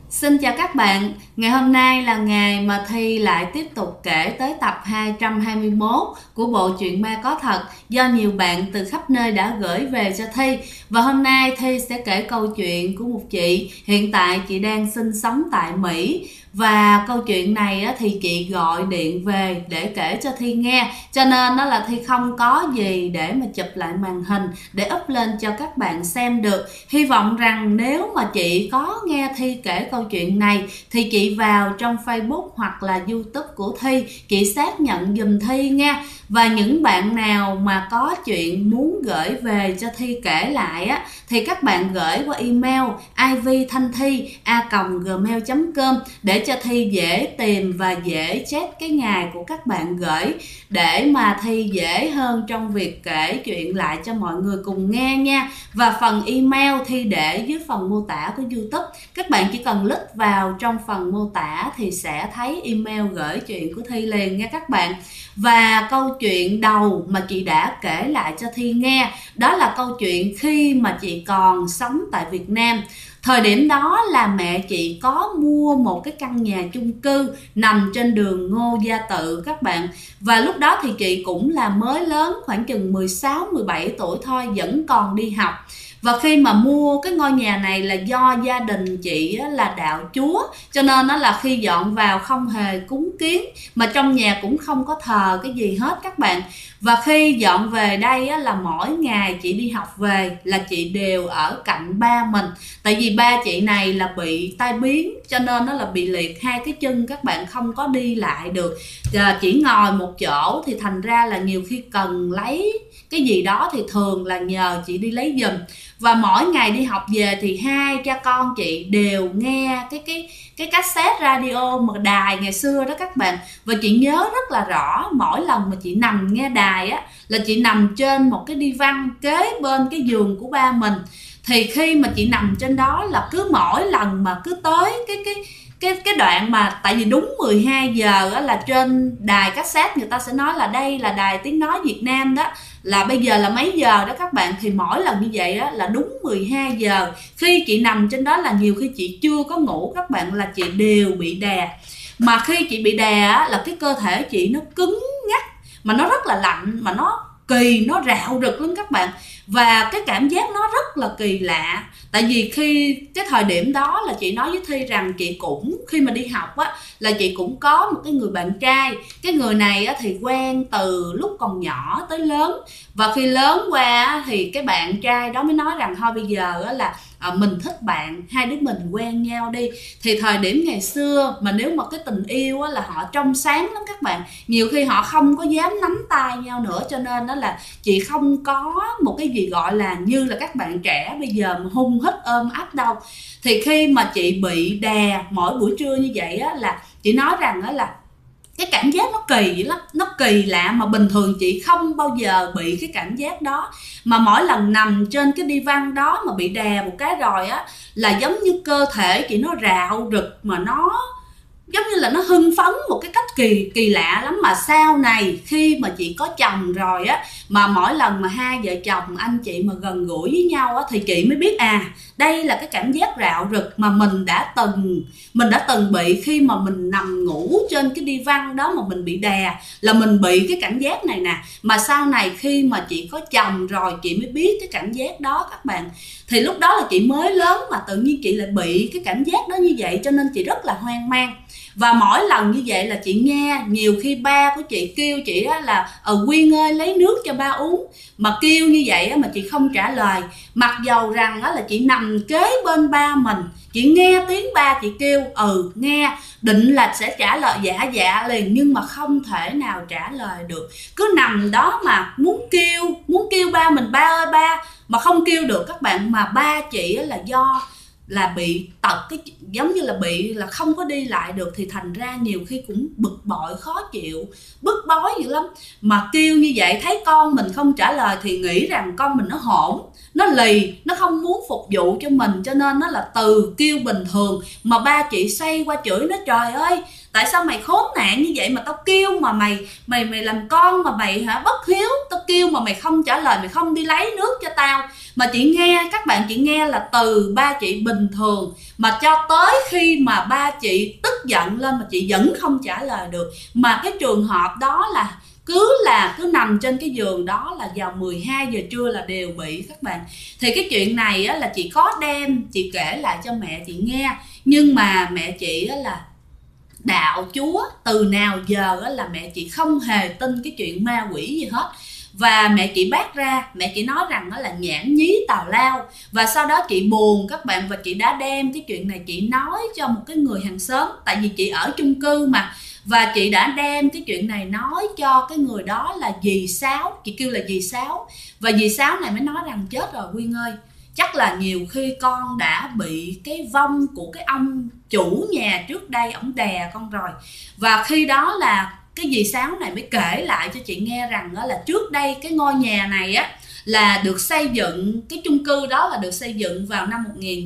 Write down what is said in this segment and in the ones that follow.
Xin chào các bạn, ngày hôm nay là ngày mà Thi lại tiếp tục kể tới tập 221 của bộ truyện ma có thật do nhiều bạn từ khắp nơi đã gửi về cho Thi. Và hôm nay Thi sẽ kể câu chuyện của một chị, hiện tại chị đang sinh sống tại Mỹ. Và câu chuyện này thì chị gọi điện về để kể cho Thi nghe, cho nên nó là Thi không có gì để mà chụp lại màn hình để up lên cho các bạn xem được. Hy vọng rằng nếu mà chị có nghe Thi kể câu chuyện này thì chị vào trong Facebook hoặc là YouTube của Thi, chị xác nhận giùm Thi nha. Và những bạn nào mà có chuyện muốn gửi về cho Thi kể lại thì các bạn gửi qua email ivthanthi@gmail.com để cho Thi dễ tìm và dễ check cái ngày của các bạn gửi, để mà Thi dễ hơn trong việc kể chuyện lại cho mọi người cùng nghe nha. Và phần email Thi để dưới phần mô tả của YouTube, các bạn chỉ cần click vào trong phần mô tả thì sẽ thấy email gửi chuyện của Thi liền nha các bạn. Và câu chuyện đầu mà chị đã kể lại cho Thi nghe, đó là câu chuyện khi mà chị còn sống tại Việt Nam. Thời điểm đó là mẹ chị có mua một cái căn nhà chung cư nằm trên đường Ngô Gia Tự các bạn. Và lúc đó thì chị cũng là mới lớn, khoảng chừng 16-17 tuổi thôi, vẫn còn đi học. Và khi mà mua cái ngôi nhà này là do gia đình chị là đạo Chúa, cho nên nó là khi dọn vào không hề cúng kiến, mà trong nhà cũng không có thờ cái gì hết các bạn. Và khi dọn về đây là mỗi ngày chị đi học về là chị đều ở cạnh ba mình. Tại vì ba chị này là bị tai biến, cho nên nó là bị liệt hai cái chân các bạn, không có đi lại được, chỉ ngồi một chỗ, thì thành ra là nhiều khi cần lấy cái gì đó thì thường là nhờ chị đi lấy giùm. Và mỗi ngày đi học về thì hai cha con chị đều nghe cái cassette radio mà đài ngày xưa đó các bạn. Và chị nhớ rất là rõ, mỗi lần mà chị nằm nghe đài là chị nằm trên một cái đi văn kế bên cái giường của ba mình. Thì khi mà chị nằm trên đó là cứ mỗi lần mà cứ tới cái đoạn mà, tại vì đúng 12 giờ là trên đài cassette người ta sẽ nói là đây là đài tiếng nói Việt Nam đó, là bây giờ là mấy giờ đó các bạn. Thì mỗi lần như vậy là đúng 12 giờ, khi chị nằm trên đó là nhiều khi chị chưa có ngủ các bạn, là chị đều bị đè. Mà khi chị bị đè là cái cơ thể chị nó cứng ngắc, mà nó rất là lạnh, mà nó kỳ, nó rạo rực lắm các bạn. Và cái cảm giác nó rất là kỳ lạ. Tại vì khi cái thời điểm đó là chị nói với Thi rằng chị cũng, khi mà đi học là chị cũng có một cái người bạn trai. Cái người này thì quen từ lúc còn nhỏ tới lớn. Và khi lớn qua thì cái bạn trai đó mới nói rằng thôi bây giờ là mình thích bạn, hai đứa mình quen nhau đi. Thì thời điểm ngày xưa mà nếu mà cái tình yêu là họ trong sáng lắm các bạn, nhiều khi họ không có dám nắm tay nhau nữa, cho nên đó là chị không có một cái gì gọi là như là các bạn trẻ bây giờ mà hung hít ôm ấp đâu. Thì khi mà chị bị đè mỗi buổi trưa như vậy là chị nói rằng là cái cảm giác nó kỳ lắm, nó kỳ lạ, mà bình thường chị không bao giờ bị cái cảm giác đó. Mà mỗi lần nằm trên cái đi văn đó mà bị đè một cái rồi là giống như cơ thể chị nó rạo rực, mà nó giống như là nó hưng phấn một cái cách kỳ lạ lắm. Mà sau này khi mà chị có chồng rồi mà mỗi lần mà hai vợ chồng anh chị mà gần gũi với nhau thì chị mới biết đây là cái cảm giác rạo rực mà mình đã từng bị khi mà mình nằm ngủ trên cái đi văn đó mà mình bị đè, là mình bị cái cảm giác này nè. Mà sau này khi mà chị có chồng rồi chị mới biết cái cảm giác đó các bạn. Thì lúc đó là chị mới lớn mà tự nhiên chị lại bị cái cảm giác đó như vậy, cho nên chị rất là hoang mang. Và mỗi lần như vậy là chị nghe nhiều khi ba của chị kêu chị là Quyên ơi lấy nước cho ba uống, mà kêu như vậy mà chị không trả lời. Mặc dầu rằng là chị nằm kế bên ba mình, chị nghe tiếng ba chị kêu nghe, định là sẽ trả lời dạ liền, nhưng mà không thể nào trả lời được. Cứ nằm đó mà muốn kêu ba mình ba ơi ba, mà không kêu được các bạn. Mà ba chị là do là bị tật, cái giống như là bị là không có đi lại được, thì thành ra nhiều khi cũng bực bội, khó chịu, bức bối dữ lắm. Mà kêu như vậy thấy con mình không trả lời thì nghĩ rằng con mình nó hỗn, nó lì, nó không muốn phục vụ cho mình, cho nên nó là từ kêu bình thường mà ba chị xoay qua chửi nó, trời ơi tại sao mày khốn nạn như vậy mà tao kêu mà mày làm con mà mày bất hiếu, tao kêu mà mày không trả lời, mày không đi lấy nước cho tao. Mà chị nghe, các bạn, chị nghe là từ ba chị bình thường mà cho tới khi mà ba chị tức giận lên mà chị vẫn không trả lời được. Mà cái trường hợp đó là cứ nằm trên cái giường đó là vào 12 giờ trưa là đều bị, các bạn. Thì cái chuyện này á, là chị có đem chị kể lại cho mẹ chị nghe, nhưng mà mẹ chị á, là đạo Chúa từ nào giờ á, là mẹ chị không hề tin cái chuyện ma quỷ gì hết. Và mẹ chị bác ra, mẹ chị nói rằng đó là nhảm nhí tào lao. Và sau đó chị buồn, các bạn, và chị đã đem cái chuyện này chị nói cho một cái người hàng xóm, tại vì chị ở chung cư mà. Và chị đã đem cái chuyện này nói cho cái người đó là dì Sáu, chị kêu là dì Sáu. Và dì Sáu này mới nói rằng chết rồi Quyên ơi, chắc là nhiều khi con đã bị cái vong của cái ông chủ nhà trước đây, ổng đè con rồi. Và khi đó là cái dì Sáu này mới kể lại cho chị nghe rằng đó là trước đây cái ngôi nhà này á là được xây dựng, cái chung cư đó là được xây dựng vào năm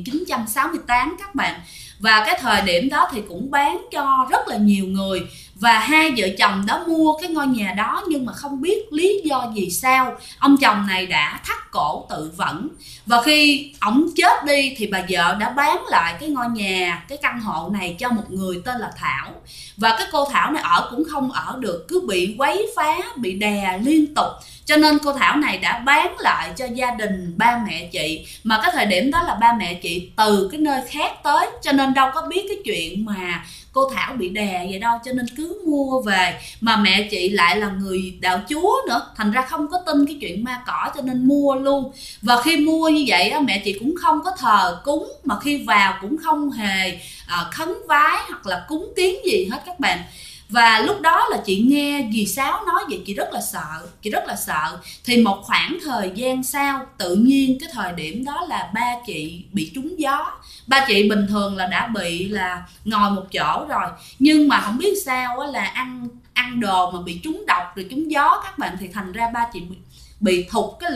1968, các bạn. Và cái thời điểm đó thì cũng bán cho rất là nhiều người. Và hai vợ chồng đó mua cái ngôi nhà đó, nhưng mà không biết lý do gì sao ông chồng này đã thắt cổ tự vẫn. Và khi ổng chết đi thì bà vợ đã bán lại cái ngôi nhà, cái căn hộ này cho một người tên là Thảo. Và cái cô Thảo này ở cũng không ở được, cứ bị quấy phá, bị đè liên tục. Cho nên cô Thảo này đã bán lại cho gia đình ba mẹ chị. Mà cái thời điểm đó là ba mẹ chị từ cái nơi khác tới, cho nên đâu có biết cái chuyện mà cô Thảo bị đè vậy đâu, cho nên cứ mua về. Mà mẹ chị lại là người đạo Chúa nữa, thành ra không có tin cái chuyện ma cỏ, cho nên mua luôn. Và khi mua như vậy á, mẹ chị cũng không có thờ cúng, mà khi vào cũng không hề khấn vái hoặc là cúng kiến gì hết, các bạn. Và lúc đó là chị nghe dì Sáu nói vậy, chị rất là sợ. Thì một khoảng thời gian sau, tự nhiên cái thời điểm đó là ba chị bị trúng gió. Ba chị bình thường là đã bị là ngồi một chỗ rồi, nhưng mà không biết sao á, là ăn đồ mà bị trúng độc rồi trúng gió, các bạn, thì thành ra ba chị bị thụt cái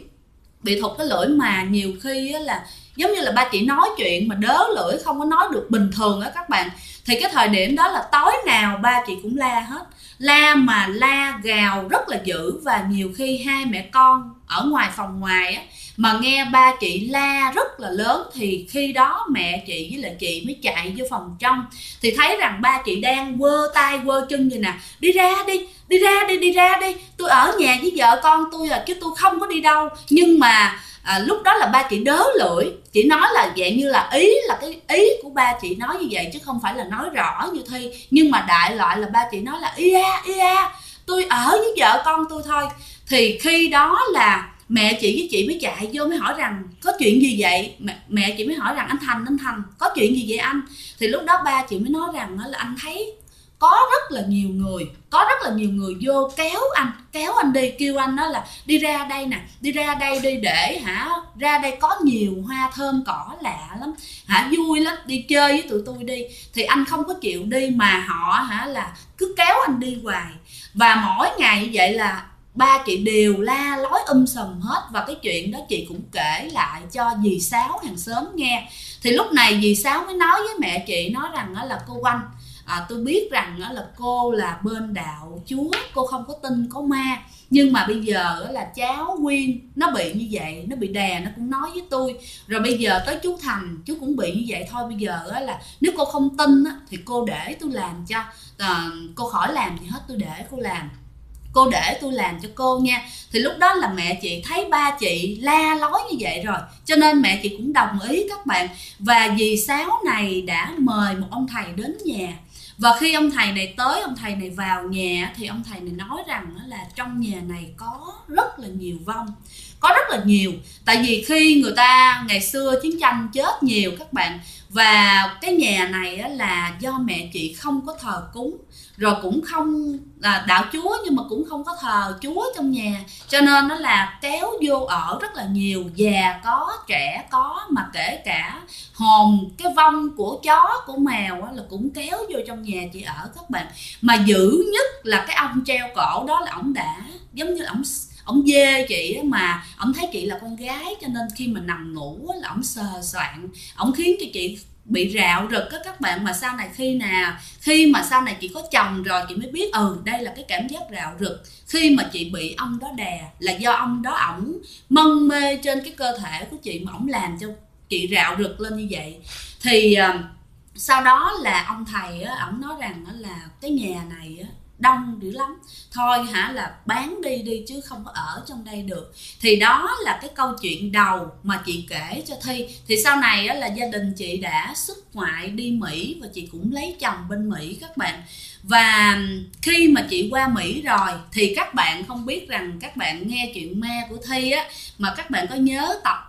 lưỡi. Mà nhiều khi á, là giống như là ba chị nói chuyện mà đớ lưỡi, không có nói được bình thường á, các bạn. Thì cái thời điểm đó là tối nào ba chị cũng la hết, la gào rất là dữ. Và nhiều khi hai mẹ con ở ngoài phòng ngoài á, mà nghe ba chị la rất là lớn, thì khi đó mẹ chị với lại chị mới chạy vô phòng trong, thì thấy rằng ba chị đang quơ tay quơ chân vậy nè: đi ra đi, tôi ở nhà với vợ con tôi chứ tôi không có đi đâu. Nhưng mà lúc đó là ba chị đớ lưỡi, chị nói là dạng như là cái ý của ba chị nói như vậy, chứ không phải là nói rõ như Thi. Nhưng mà đại loại là ba chị nói là ia tôi ở với vợ con tôi thôi. Thì khi đó là mẹ chị với chị mới chạy vô mới hỏi rằng có chuyện gì vậy. Mẹ chị mới hỏi rằng anh Thành có chuyện gì vậy anh. Thì lúc đó ba chị mới nói rằng là anh thấy có rất là nhiều người vô kéo anh đi, kêu anh đó là đi ra đây nè, đi ra đây đi, để ra đây có nhiều hoa thơm cỏ lạ lắm, vui lắm, đi chơi với tụi tôi đi. Thì anh không có chịu đi, mà họ là cứ kéo anh đi hoài. Và mỗi ngày như vậy là ba chị đều la lối sùm hết. Và cái chuyện đó chị cũng kể lại cho dì Sáu hàng xóm nghe. Thì lúc này dì Sáu mới nói với mẹ chị, nói rằng là cô Oanh, tôi biết rằng là cô là bên đạo Chúa, cô không có tin có ma, nhưng mà bây giờ là cháu Quyên nó bị như vậy, nó bị đè, nó cũng nói với tôi. Rồi bây giờ tới chú Thành, chú cũng bị như vậy thôi. Bây giờ là nếu cô không tin thì cô để tôi làm cho, cô khỏi làm gì hết, tôi để cô làm, cô để tôi làm cho cô nha. Thì lúc đó là mẹ chị thấy ba chị la lối như vậy rồi, cho nên mẹ chị cũng đồng ý, các bạn. Và dì Sáu này đã mời một ông thầy đến nhà. Và khi ông thầy này tới, ông thầy này vào nhà, thì ông thầy này nói rằng là trong nhà này có rất là nhiều vong, có rất là nhiều. Tại vì khi người ta ngày xưa chiến tranh chết nhiều, các bạn. Và cái nhà này là do mẹ chị không có thờ cúng, rồi cũng không là đạo Chúa, nhưng mà cũng không có thờ Chúa trong nhà, cho nên nó là kéo vô ở rất là nhiều, già có, trẻ có, mà kể cả hồn, cái vong của chó, của mèo là cũng kéo vô trong nhà chị ở, các bạn. Mà dữ nhất là cái ông treo cổ đó là ổng đã giống như ổng dê chị, mà ổng thấy chị là con gái, cho nên khi mà nằm ngủ là ổng sờ soạn, ổng khiến cho chị bị rạo rực á các bạn, mà sau này khi mà sau này chị có chồng rồi chị mới biết đây là cái cảm giác rạo rực khi mà chị bị ông đó đè, là do ông đó ổng mân mê trên cái cơ thể của chị mà ổng làm cho chị rạo rực lên như vậy. Thì sau đó là ông thầy á, ổng nói rằng là cái nhà này á đông dữ lắm, thôi là bán đi chứ không có ở trong đây được. Thì đó là cái câu chuyện đầu mà chị kể cho Thi. Thì sau này á, là gia đình chị đã xuất ngoại đi Mỹ và chị cũng lấy chồng bên Mỹ các bạn. Và khi mà chị qua Mỹ rồi thì các bạn không biết rằng các bạn nghe chuyện ma của Thi á, mà các bạn có nhớ tập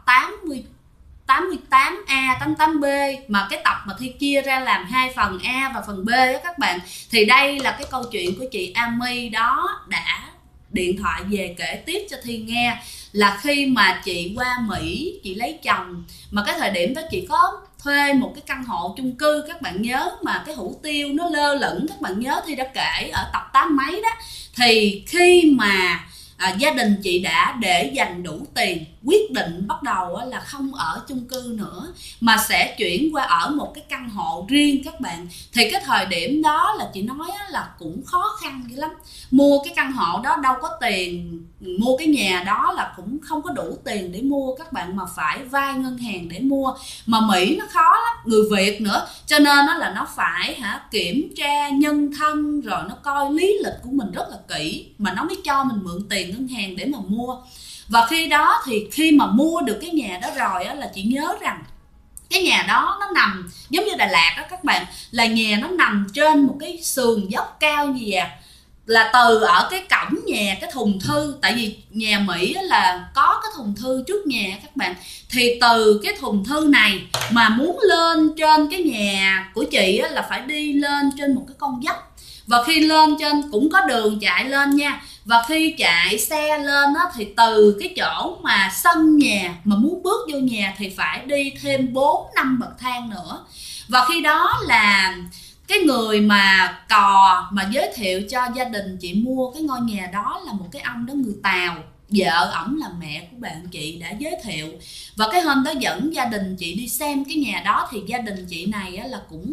88A, 88B mà cái tập mà Thi chia ra làm 2 phần A và phần B đó các bạn. Thì đây là cái câu chuyện của chị Ami đó đã điện thoại về kể tiếp cho Thi nghe, là khi mà chị qua Mỹ chị lấy chồng, mà cái thời điểm đó chị có thuê một cái căn hộ chung cư các bạn nhớ, mà cái hủ tiếu nó lơ lửng, các bạn nhớ Thi đã kể ở tập 8 mấy đó. Thì khi mà gia đình chị đã để dành đủ tiền, quyết định bắt đầu là không ở chung cư nữa mà sẽ chuyển qua ở một cái căn hộ riêng các bạn. Thì cái thời điểm đó là chị nói là cũng khó khăn dữ lắm, mua cái căn hộ đó đâu có tiền, mua cái nhà đó là cũng không có đủ tiền để mua các bạn, mà phải vay ngân hàng để mua. Mà Mỹ nó khó lắm, người Việt nữa, cho nên là nó phải kiểm tra nhân thân, rồi nó coi lý lịch của mình rất là kỹ mà nó mới cho mình mượn tiền ngân hàng để mà mua. Và khi đó thì khi mà mua được cái nhà đó rồi là chị nhớ rằng cái nhà đó nó nằm giống như Đà Lạt đó các bạn, là nhà nó nằm trên một cái sườn dốc cao như vậy, là từ ở cái cổng nhà, cái thùng thư, tại vì nhà Mỹ là có cái thùng thư trước nhà các bạn, thì từ cái thùng thư này mà muốn lên trên cái nhà của chị là phải đi lên trên một cái con dốc. Và khi lên trên cũng có đường chạy lên nha, và khi chạy xe lên thì từ cái chỗ mà sân nhà mà muốn bước vô nhà thì phải đi thêm 4-5 bậc thang nữa. Và khi đó là cái người mà mà giới thiệu cho gia đình chị mua cái ngôi nhà đó là một cái ông đó người Tàu, vợ ổng là mẹ của bạn chị đã giới thiệu. Và cái hôm đó dẫn gia đình chị đi xem cái nhà đó, thì gia đình chị này là cũng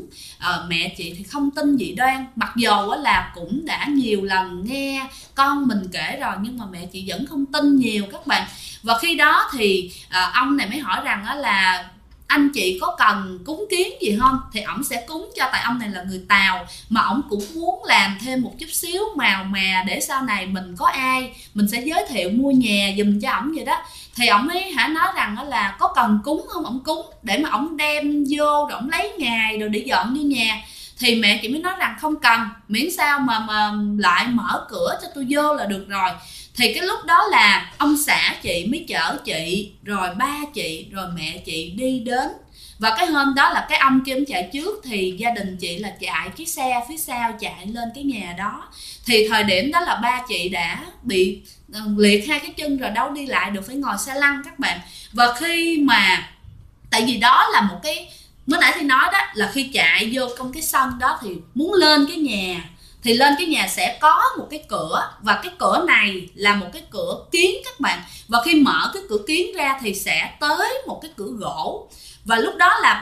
mẹ chị thì không tin dị đoan, mặc dù là cũng đã nhiều lần nghe con mình kể rồi, nhưng mà mẹ chị vẫn không tin nhiều các bạn. Và khi đó thì ông này mới hỏi rằng là anh chị có cần cúng kiến gì không, thì ổng sẽ cúng cho, tại ông này là người Tàu mà ổng cũng muốn làm thêm một chút xíu màu mà để sau này mình có ai mình sẽ giới thiệu mua nhà giùm cho ổng vậy đó. Thì ổng ấy nói rằng là có cần cúng không, ổng cúng để mà ổng đem vô rồi ổng lấy ngày rồi để dọn vô nhà. Thì mẹ chị mới nói rằng không cần, miễn sao mà lại mở cửa cho tôi vô là được rồi. Thì cái lúc đó là ông xã chị mới chở chị, rồi ba chị, rồi mẹ chị đi đến. Và cái hôm đó là cái ông kia ông chạy trước, thì gia đình chị là chạy chiếc xe phía sau chạy lên cái nhà đó. Thì thời điểm đó là ba chị đã bị liệt 2 cái chân rồi, đâu đi lại được, phải ngồi xe lăn các bạn. Và khi mà tại vì đó là một cái, mới nãy thì nói đó là khi chạy vô trong cái sân đó thì muốn lên cái nhà, thì lên cái nhà sẽ có một cái cửa, và cái cửa này là một cái cửa kiến các bạn. Và khi mở cái cửa kiến ra thì sẽ tới một cái cửa gỗ. Và lúc đó là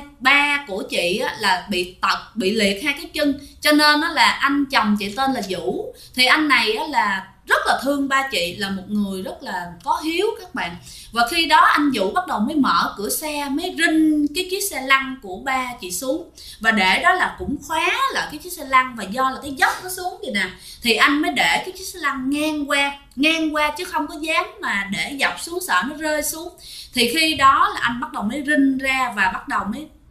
ba của chị là bị liệt 2 cái chân, cho nên là anh chồng chị tên là Vũ. Thì anh này là rất là thương ba chị, là một người rất là có hiếu các bạn. Và khi đó anh Vũ bắt đầu mới mở cửa xe, mới rinh cái chiếc xe lăn của ba chị xuống, và để đó là cũng khóa lại cái chiếc xe lăn. Và do là cái dốc nó xuống vậy nè, thì anh mới để cái chiếc xe lăn ngang qua chứ không có dám mà để dọc xuống, sợ nó rơi xuống. Thì khi đó là anh bắt đầu mới rinh ra, và bắt đầu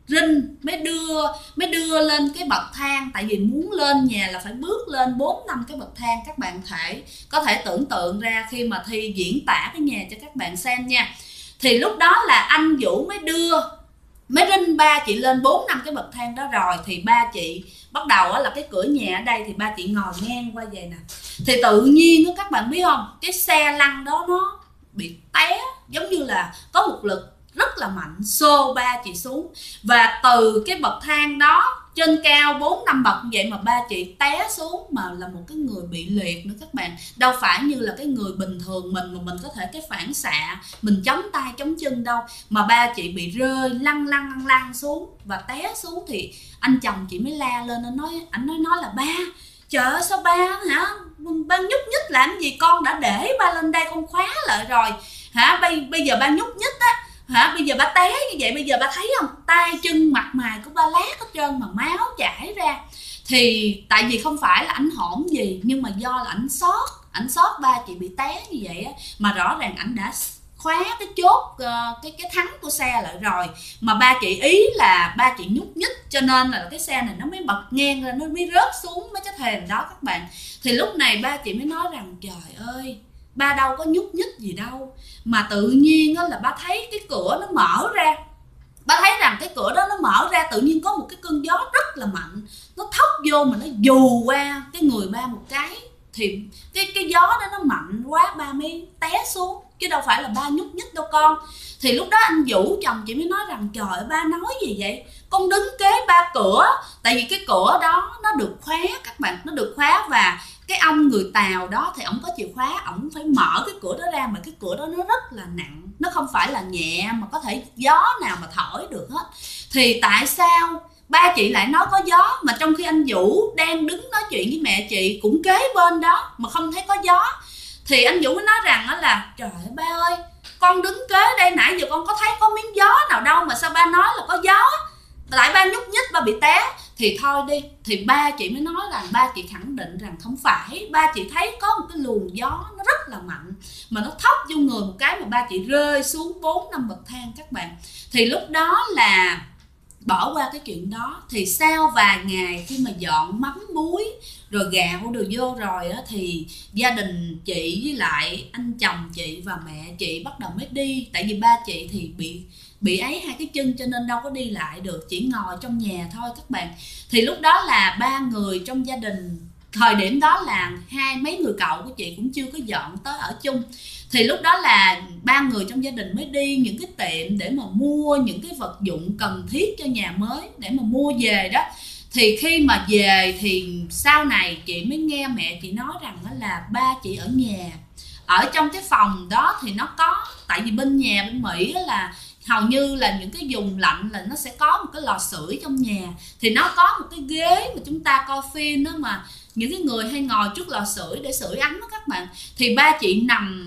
mới đưa lên cái bậc thang. Tại vì muốn lên nhà là phải bước lên 4-5 cái bậc thang, các bạn có thể tưởng tượng ra khi mà Thi diễn tả cái nhà cho các bạn xem nha. Thì lúc đó là anh Vũ mới rinh ba chị lên 4-5 cái bậc thang đó rồi, thì ba chị bắt đầu là cái cửa nhà ở đây, thì ba chị ngồi ngang qua vậy nè. Thì tự nhiên các bạn biết không, cái xe lăn đó nó bị té, giống như là có một lực rất là mạnh xô ba chị xuống. Và từ cái bậc thang đó trên cao 4-5 bậc như vậy mà ba chị té xuống, mà là một cái người bị liệt nữa các bạn, đâu phải như là cái người bình thường mình mà mình có thể cái phản xạ mình chống tay chống chân đâu, mà ba chị bị rơi lăn xuống và té xuống. Thì anh chồng chị mới la lên, anh nói là ba, trời ơi sao ba hả, ba nhúc nhích làm gì, con đã để ba lên đây con khóa lại rồi hả, bây giờ ba nhúc nhích á hả, bây giờ ba té như vậy, bây giờ ba thấy không, tay chân mặt mày của ba lát hết trơn mà máu chảy ra. Thì tại vì không phải là ảnh hổn gì, nhưng mà do là ảnh sót ba chị bị té như vậy á, mà rõ ràng ảnh đã khóa cái chốt cái thắng của xe lại rồi, mà ba chị ý là ba chị nhúc nhích cho nên là cái xe này nó mới bật ngang ra, nó mới rớt xuống mấy cái thềm đó các bạn. Thì lúc này ba chị mới nói rằng trời ơi, ba đâu có nhúc nhích gì đâu, mà tự nhiên là ba thấy cái cửa nó mở ra, ba thấy rằng cái cửa đó nó mở ra, tự nhiên có một cái cơn gió rất là mạnh, nó thốc vô mà nó dù qua cái người ba một cái, thì cái gió đó nó mạnh quá ba mới té xuống, chứ đâu phải là ba nhúc nhích đâu con. Thì lúc đó anh Vũ chồng chị mới nói rằng trời ơi ba nói gì vậy, con đứng kế ba cửa, tại vì cái cửa đó nó được khóa các bạn, nó được khóa, và cái ông người Tàu đó thì ổng có chìa khóa, ổng phải mở cái cửa đó ra, mà cái cửa đó nó rất là nặng, nó không phải là nhẹ mà có thể gió nào mà thổi được hết. Thì tại sao ba chị lại nói có gió, mà trong khi anh Vũ đang đứng nói chuyện với mẹ chị cũng kế bên đó mà không thấy có gió? Thì anh Vũ mới nói rằng đó là trời ơi ba ơi, con đứng kế đây nãy giờ con có thấy có miếng gió nào đâu, mà sao ba nói là có gió, lại ba nhúc nhích ba bị té. Thì thôi đi, thì ba chị mới nói rằng ba chị khẳng định rằng không phải, ba chị thấy có một cái luồng gió nó rất là mạnh mà nó thốc vô người một cái mà ba chị rơi xuống 4-5 bậc thang các bạn. Thì lúc đó là bỏ qua cái chuyện đó, thì sau vài ngày khi mà dọn mắm muối rồi gạo đồ vô rồi á, thì gia đình chị với lại anh chồng chị và mẹ chị bắt đầu mới đi, tại vì ba chị thì bị ấy hai cái chân cho nên đâu có đi lại được, chỉ ngồi trong nhà thôi các bạn. Thì lúc đó là ba người trong gia đình, thời điểm đó là mấy người cậu của chị cũng chưa có dọn tới ở chung, thì lúc đó là ba người trong gia đình mới đi những cái tiệm để mà mua những cái vật dụng cần thiết cho nhà mới để mà mua về đó. Thì khi mà về thì sau này chị mới nghe mẹ chị nói rằng đó là ba chị ở nhà, ở trong cái phòng đó thì nó có, tại vì bên Mỹ là hầu như là những cái vùng lạnh là nó sẽ có một cái lò sưởi trong nhà, thì nó có một cái ghế mà chúng ta coi phim đó, mà những cái người hay ngồi trước lò sưởi để sưởi ấm đó các bạn. Thì ba chị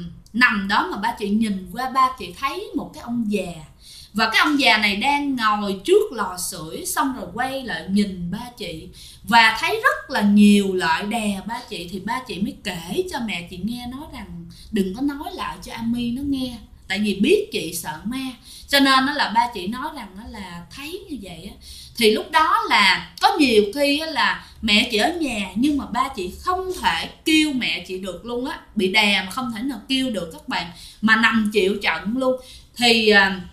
nằm đó mà ba chị nhìn qua, ba chị thấy một cái ông già, và cái ông già này đang ngồi trước lò sưởi, xong rồi quay lại nhìn ba chị và thấy rất là nhiều loại đè ba chị. Thì ba chị mới kể cho mẹ chị nghe, nói rằng đừng có nói lại cho Ami nó nghe, tại vì biết chị sợ ma, cho nên đó là ba chị nói rằng đó là thấy như vậy á. Thì lúc đó là có nhiều khi là mẹ chị ở nhà nhưng mà ba chị không thể kêu mẹ chị được luôn á, bị đè mà không thể nào kêu được các bạn, mà nằm chịu trận luôn. Thì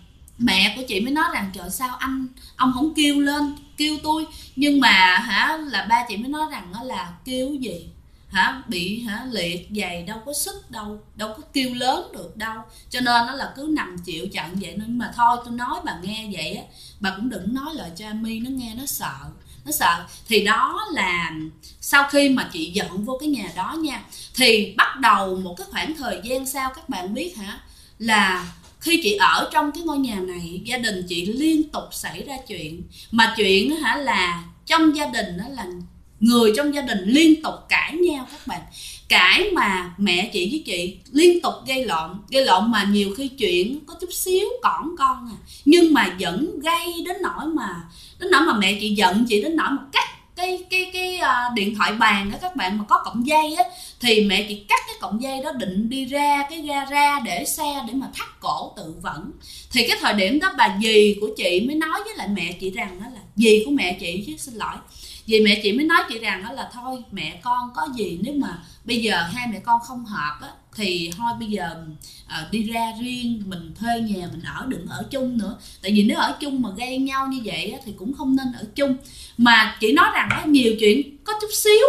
mẹ của chị mới nói rằng trời sao ông không kêu lên kêu tôi, nhưng mà là ba chị mới nói rằng đó là kêu gì bị liệt giày đâu có sức đâu có kêu lớn được đâu, cho nên nó là cứ nằm chịu trận vậy. Nhưng mà thôi tôi nói bà nghe vậy á, bà cũng đừng nói lời cho Ami nó nghe, nó sợ. Thì đó là sau khi mà chị dọn vô cái nhà đó nha, thì bắt đầu một cái khoảng thời gian sau các bạn biết là khi chị ở trong cái ngôi nhà này, gia đình chị liên tục xảy ra chuyện, mà chuyện là trong gia đình đó là người trong gia đình liên tục cãi nhau các bạn, cãi mà mẹ chị với chị liên tục gây lộn mà nhiều khi chuyện có chút xíu cỏn con nhưng mà vẫn gây đến nỗi mà mẹ chị giận chị đến nỗi mà cắt cái điện thoại bàn đó các bạn, mà có cọng dây á, thì mẹ chị cắt cái cọng dây đó định đi ra cái gara để xe để mà thắt cổ tự vẫn. Thì cái thời điểm đó bà dì của chị mới nói với lại mẹ chị rằng đó là dì của mẹ chị chứ, xin lỗi, dì mẹ chị mới nói chị rằng đó là thôi mẹ con có gì, nếu mà bây giờ hai mẹ con không hợp á thì thôi bây giờ đi ra riêng, mình thuê nhà mình ở, đừng ở chung nữa, tại vì nếu ở chung mà gây nhau như vậy á, thì cũng không nên ở chung. Mà chị nói rằng đó, nhiều chuyện có chút xíu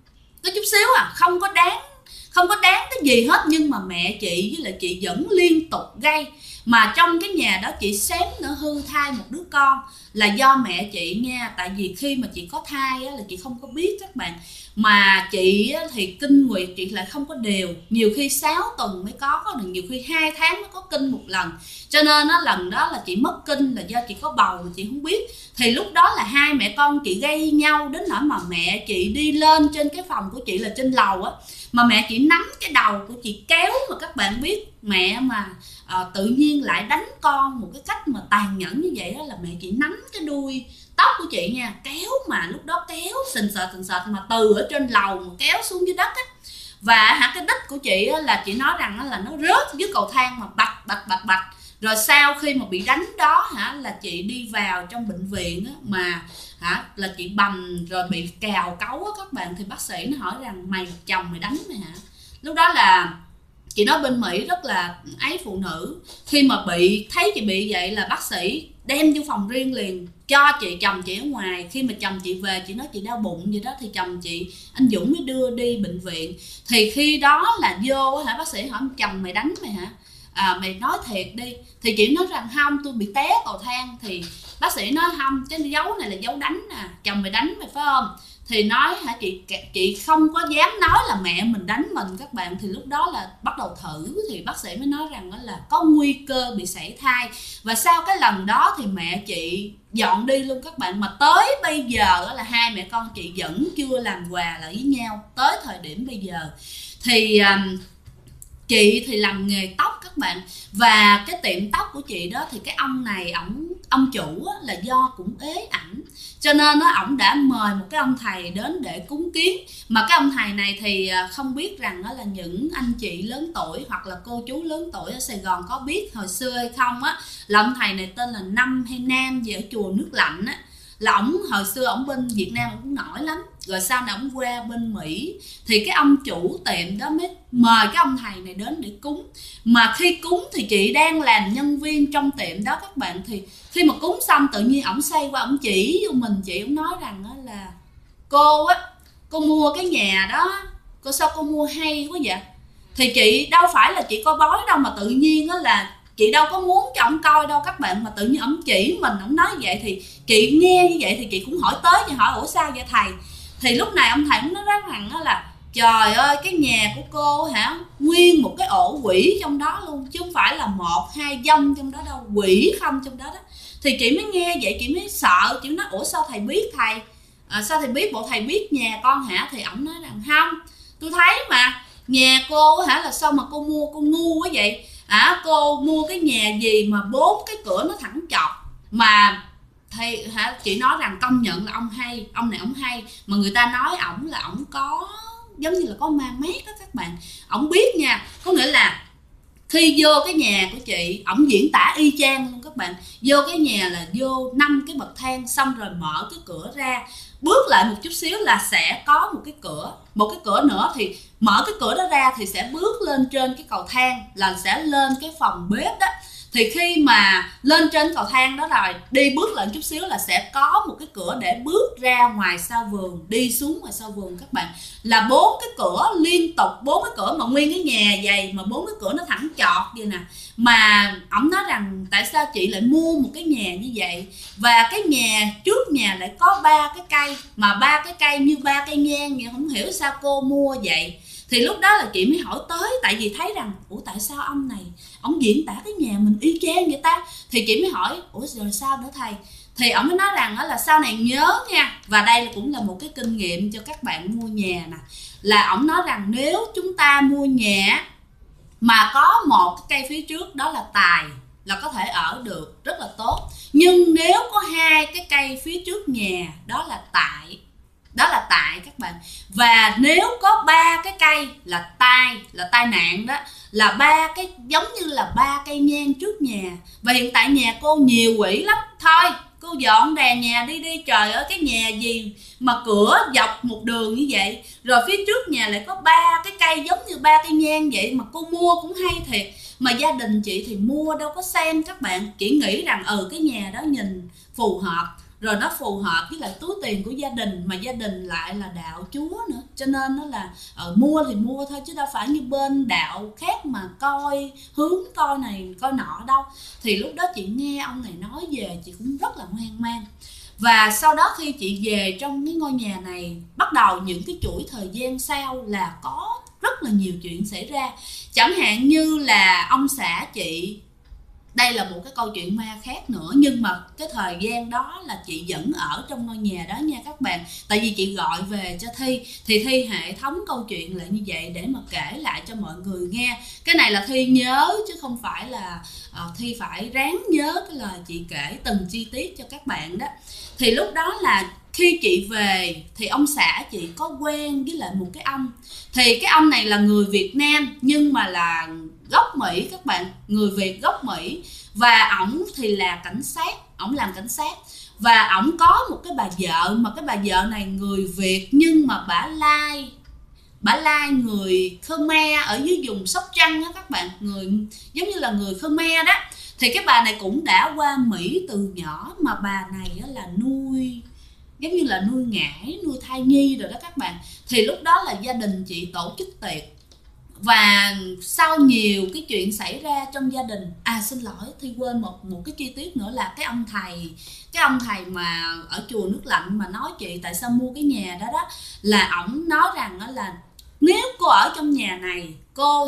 không có đáng cái gì hết, nhưng mà mẹ chị với lại chị vẫn liên tục gây. Mà trong cái nhà đó chị xém nữa hư thai một đứa con, là do mẹ chị nha. Tại vì khi mà chị có thai á, là chị không có biết các bạn, mà chị á, thì kinh nguyệt chị lại không có đều, nhiều khi 6 tuần mới có được, nhiều khi 2 tháng mới có kinh một lần. Cho nên á, lần đó là chị mất kinh là do chị có bầu mà chị không biết. Thì lúc đó là hai mẹ con chị gây nhau đến nỗi mà mẹ chị đi lên trên cái phòng của chị là trên lầu á, mà mẹ chị nắm cái đầu của chị kéo. Mà các bạn biết mẹ mà tự nhiên lại đánh con một cái cách mà tàn nhẫn như vậy đó, là mẹ chị nắm cái đuôi tóc của chị nha, kéo, mà lúc đó kéo sình sệt mà từ ở trên lầu mà kéo xuống dưới đất á. Và cái đích của chị á, là chị nói rằng là nó rớt dưới cầu thang mà bạch. Rồi sau khi mà bị đánh đó là chị đi vào trong bệnh viện á, mà là chị bầm rồi bị cào cấu á các bạn. Thì bác sĩ nó hỏi rằng mày chồng mày đánh mày hả? Lúc đó là chị nói bên Mỹ rất là ấy phụ nữ, khi mà thấy chị bị vậy là bác sĩ đem vô phòng riêng liền, cho chồng chị ở ngoài. Khi mà chồng chị về chị nói chị đau bụng vậy đó, thì chồng chị anh Dũng mới đưa đi bệnh viện. Thì khi đó là vô bác sĩ hỏi chồng mày đánh mày hả? Mày nói thiệt đi. Thì chị nói rằng không, tôi bị té cầu thang. Thì bác sĩ nói không, cái dấu này là dấu đánh nè, chồng mày đánh mày phải không? Thì nói chị không có dám nói là mẹ mình đánh mình các bạn. Thì lúc đó là bắt đầu thử, thì bác sĩ mới nói rằng là có nguy cơ bị sảy thai. Và sau cái lần đó thì mẹ chị dọn đi luôn các bạn. Mà tới bây giờ là hai mẹ con chị vẫn chưa làm quà lại với nhau tới thời điểm bây giờ. Thì chị thì làm nghề tóc các bạn, và cái tiệm tóc của chị đó thì cái ông này ông chủ là do cũng ế ảnh, cho nên ổng đã mời một cái ông thầy đến để cúng kiến. Mà cái ông thầy này thì không biết rằng đó là những anh chị lớn tuổi hoặc là cô chú lớn tuổi ở Sài Gòn có biết hồi xưa hay không á, là ông thầy này tên là Năm hay Nam gì ở chùa Nước Lạnh á. Là ổng hồi xưa ổng bên Việt Nam ổng cũng nổi lắm, rồi sau này ổng qua bên Mỹ. Thì cái ông chủ tiệm đó mới mời cái ông thầy này đến để cúng. Mà khi cúng thì chị đang làm nhân viên trong tiệm đó các bạn. Thì khi mà cúng xong tự nhiên ổng xoay qua ổng chỉ vô mình chị, ổng nói rằng đó là cô mua cái nhà đó, sao cô mua hay quá vậy? Thì chị đâu phải là chị coi bói đâu, mà tự nhiên đó là chị đâu có muốn cho ổng coi đâu các bạn, mà tự nhiên ổng chỉ mình, ổng nói vậy. Thì chị nghe như vậy thì chị cũng hỏi tới, chị hỏi ủa sao vậy thầy? Thì lúc này ông thầy ổng nói rằng đó là trời ơi, cái nhà của cô nguyên một cái ổ quỷ trong đó luôn, chứ không phải là 1-2 dông trong đó đâu, quỷ không trong đó đó. Thì chị mới nghe vậy chị mới sợ, chị nói ủa sao thầy biết thầy? Sao thầy biết, bộ thầy biết nhà con hả? Thì ổng nói rằng không, tôi thấy mà nhà cô là sao mà cô mua, cô ngu quá vậy? Cô mua cái nhà gì mà 4 cái cửa nó thẳng chọt. Mà thầy chị nói rằng công nhận là ông này ổng hay, mà người ta nói ổng là ổng có giống như là có ma mét đó các bạn. Ổng biết nha, có nghĩa là khi vô cái nhà của chị, ổng diễn tả y chang luôn các bạn. Vô cái nhà là vô 5 cái bậc thang, xong rồi mở cái cửa ra, bước lại một chút xíu là sẽ có một cái cửa nữa. Thì mở cái cửa đó ra thì sẽ bước lên trên cái cầu thang, là sẽ lên cái phòng bếp đó. Thì khi mà lên trên cầu thang đó rồi đi bước lại chút xíu là sẽ có một cái cửa để bước ra ngoài sau vườn, đi xuống ngoài sau vườn các bạn. Là 4 cái cửa liên tục, 4 cái cửa mà nguyên cái nhà dày, mà 4 cái cửa nó thẳng chọt vậy nè. Mà ổng nói rằng tại sao chị lại mua một cái nhà như vậy, và cái nhà trước nhà lại có 3 cái cây, mà 3 cái cây như 3 cây nhang vậy, không hiểu sao cô mua vậy. Thì lúc đó là chị mới hỏi tới, tại vì thấy rằng ủa tại sao ông này ông diễn tả cái nhà mình y chang vậy ta? Thì chị mới hỏi ủa rồi sao nữa thầy? Thì ông mới nói rằng đó là sau này nhớ nha, và đây cũng là một cái kinh nghiệm cho các bạn mua nhà nè, là ông nói rằng nếu chúng ta mua nhà mà có một cái cây phía trước đó là tài, là có thể ở được rất là tốt. Nhưng nếu có 2 cái cây phía trước nhà đó là tại các bạn. Và nếu có 3 cái cây là tai nạn đó, là 3 cái giống như là 3 cây nhang trước nhà. Và hiện tại nhà cô nhiều quỷ lắm, thôi cô dọn đèn nhà đi. Trời ơi, cái nhà gì mà cửa dọc một đường như vậy, rồi phía trước nhà lại có 3 cái cây giống như 3 cây nhang vậy, mà cô mua cũng hay thiệt. Mà gia đình chị thì mua đâu có xem các bạn, chỉ nghĩ rằng cái nhà đó nhìn phù hợp, rồi nó phù hợp với lại túi tiền của gia đình, mà gia đình lại là đạo Chúa nữa, cho nên nó là mua thì mua thôi, chứ đâu phải như bên đạo khác mà coi hướng coi này coi nọ đâu. Thì lúc đó chị nghe ông này nói về, chị cũng rất là hoang mang. Và sau đó khi chị về trong cái ngôi nhà này, bắt đầu những cái chuỗi thời gian sau là có rất là nhiều chuyện xảy ra. Chẳng hạn như là ông xã chị, đây là một cái câu chuyện ma khác nữa, nhưng mà cái thời gian đó là chị vẫn ở trong ngôi nhà đó nha các bạn. Tại vì chị gọi về cho Thi, thì Thi hệ thống câu chuyện lại như vậy để mà kể lại cho mọi người nghe. Cái này là Thi nhớ chứ không phải là Thi phải ráng nhớ cái lời chị kể từng chi tiết cho các bạn đó. Thì lúc đó là khi chị về thì ông xã chị có quen với lại một cái ông. Thì cái ông này là người Việt Nam nhưng mà là gốc Mỹ các bạn, người Việt gốc Mỹ. Và ổng thì là cảnh sát, ổng làm cảnh sát. Và ổng có một cái bà vợ, mà cái bà vợ này người Việt nhưng mà bả lai người Khmer ở dưới vùng Sóc Trăng á các bạn, người giống như là người Khmer đó. Thì cái bà này cũng đã qua Mỹ từ nhỏ, mà bà này là nuôi giống như là nuôi ngải, nuôi thai nhi rồi đó các bạn. Thì lúc đó là gia đình chị tổ chức tiệc, và sau nhiều cái chuyện xảy ra trong gia đình, xin lỗi Thi quên một cái chi tiết nữa là cái ông thầy mà ở chùa Nước Lạnh mà nói chị tại sao mua cái nhà đó đó, là ổng nói rằng đó là nếu cô ở trong nhà này, cô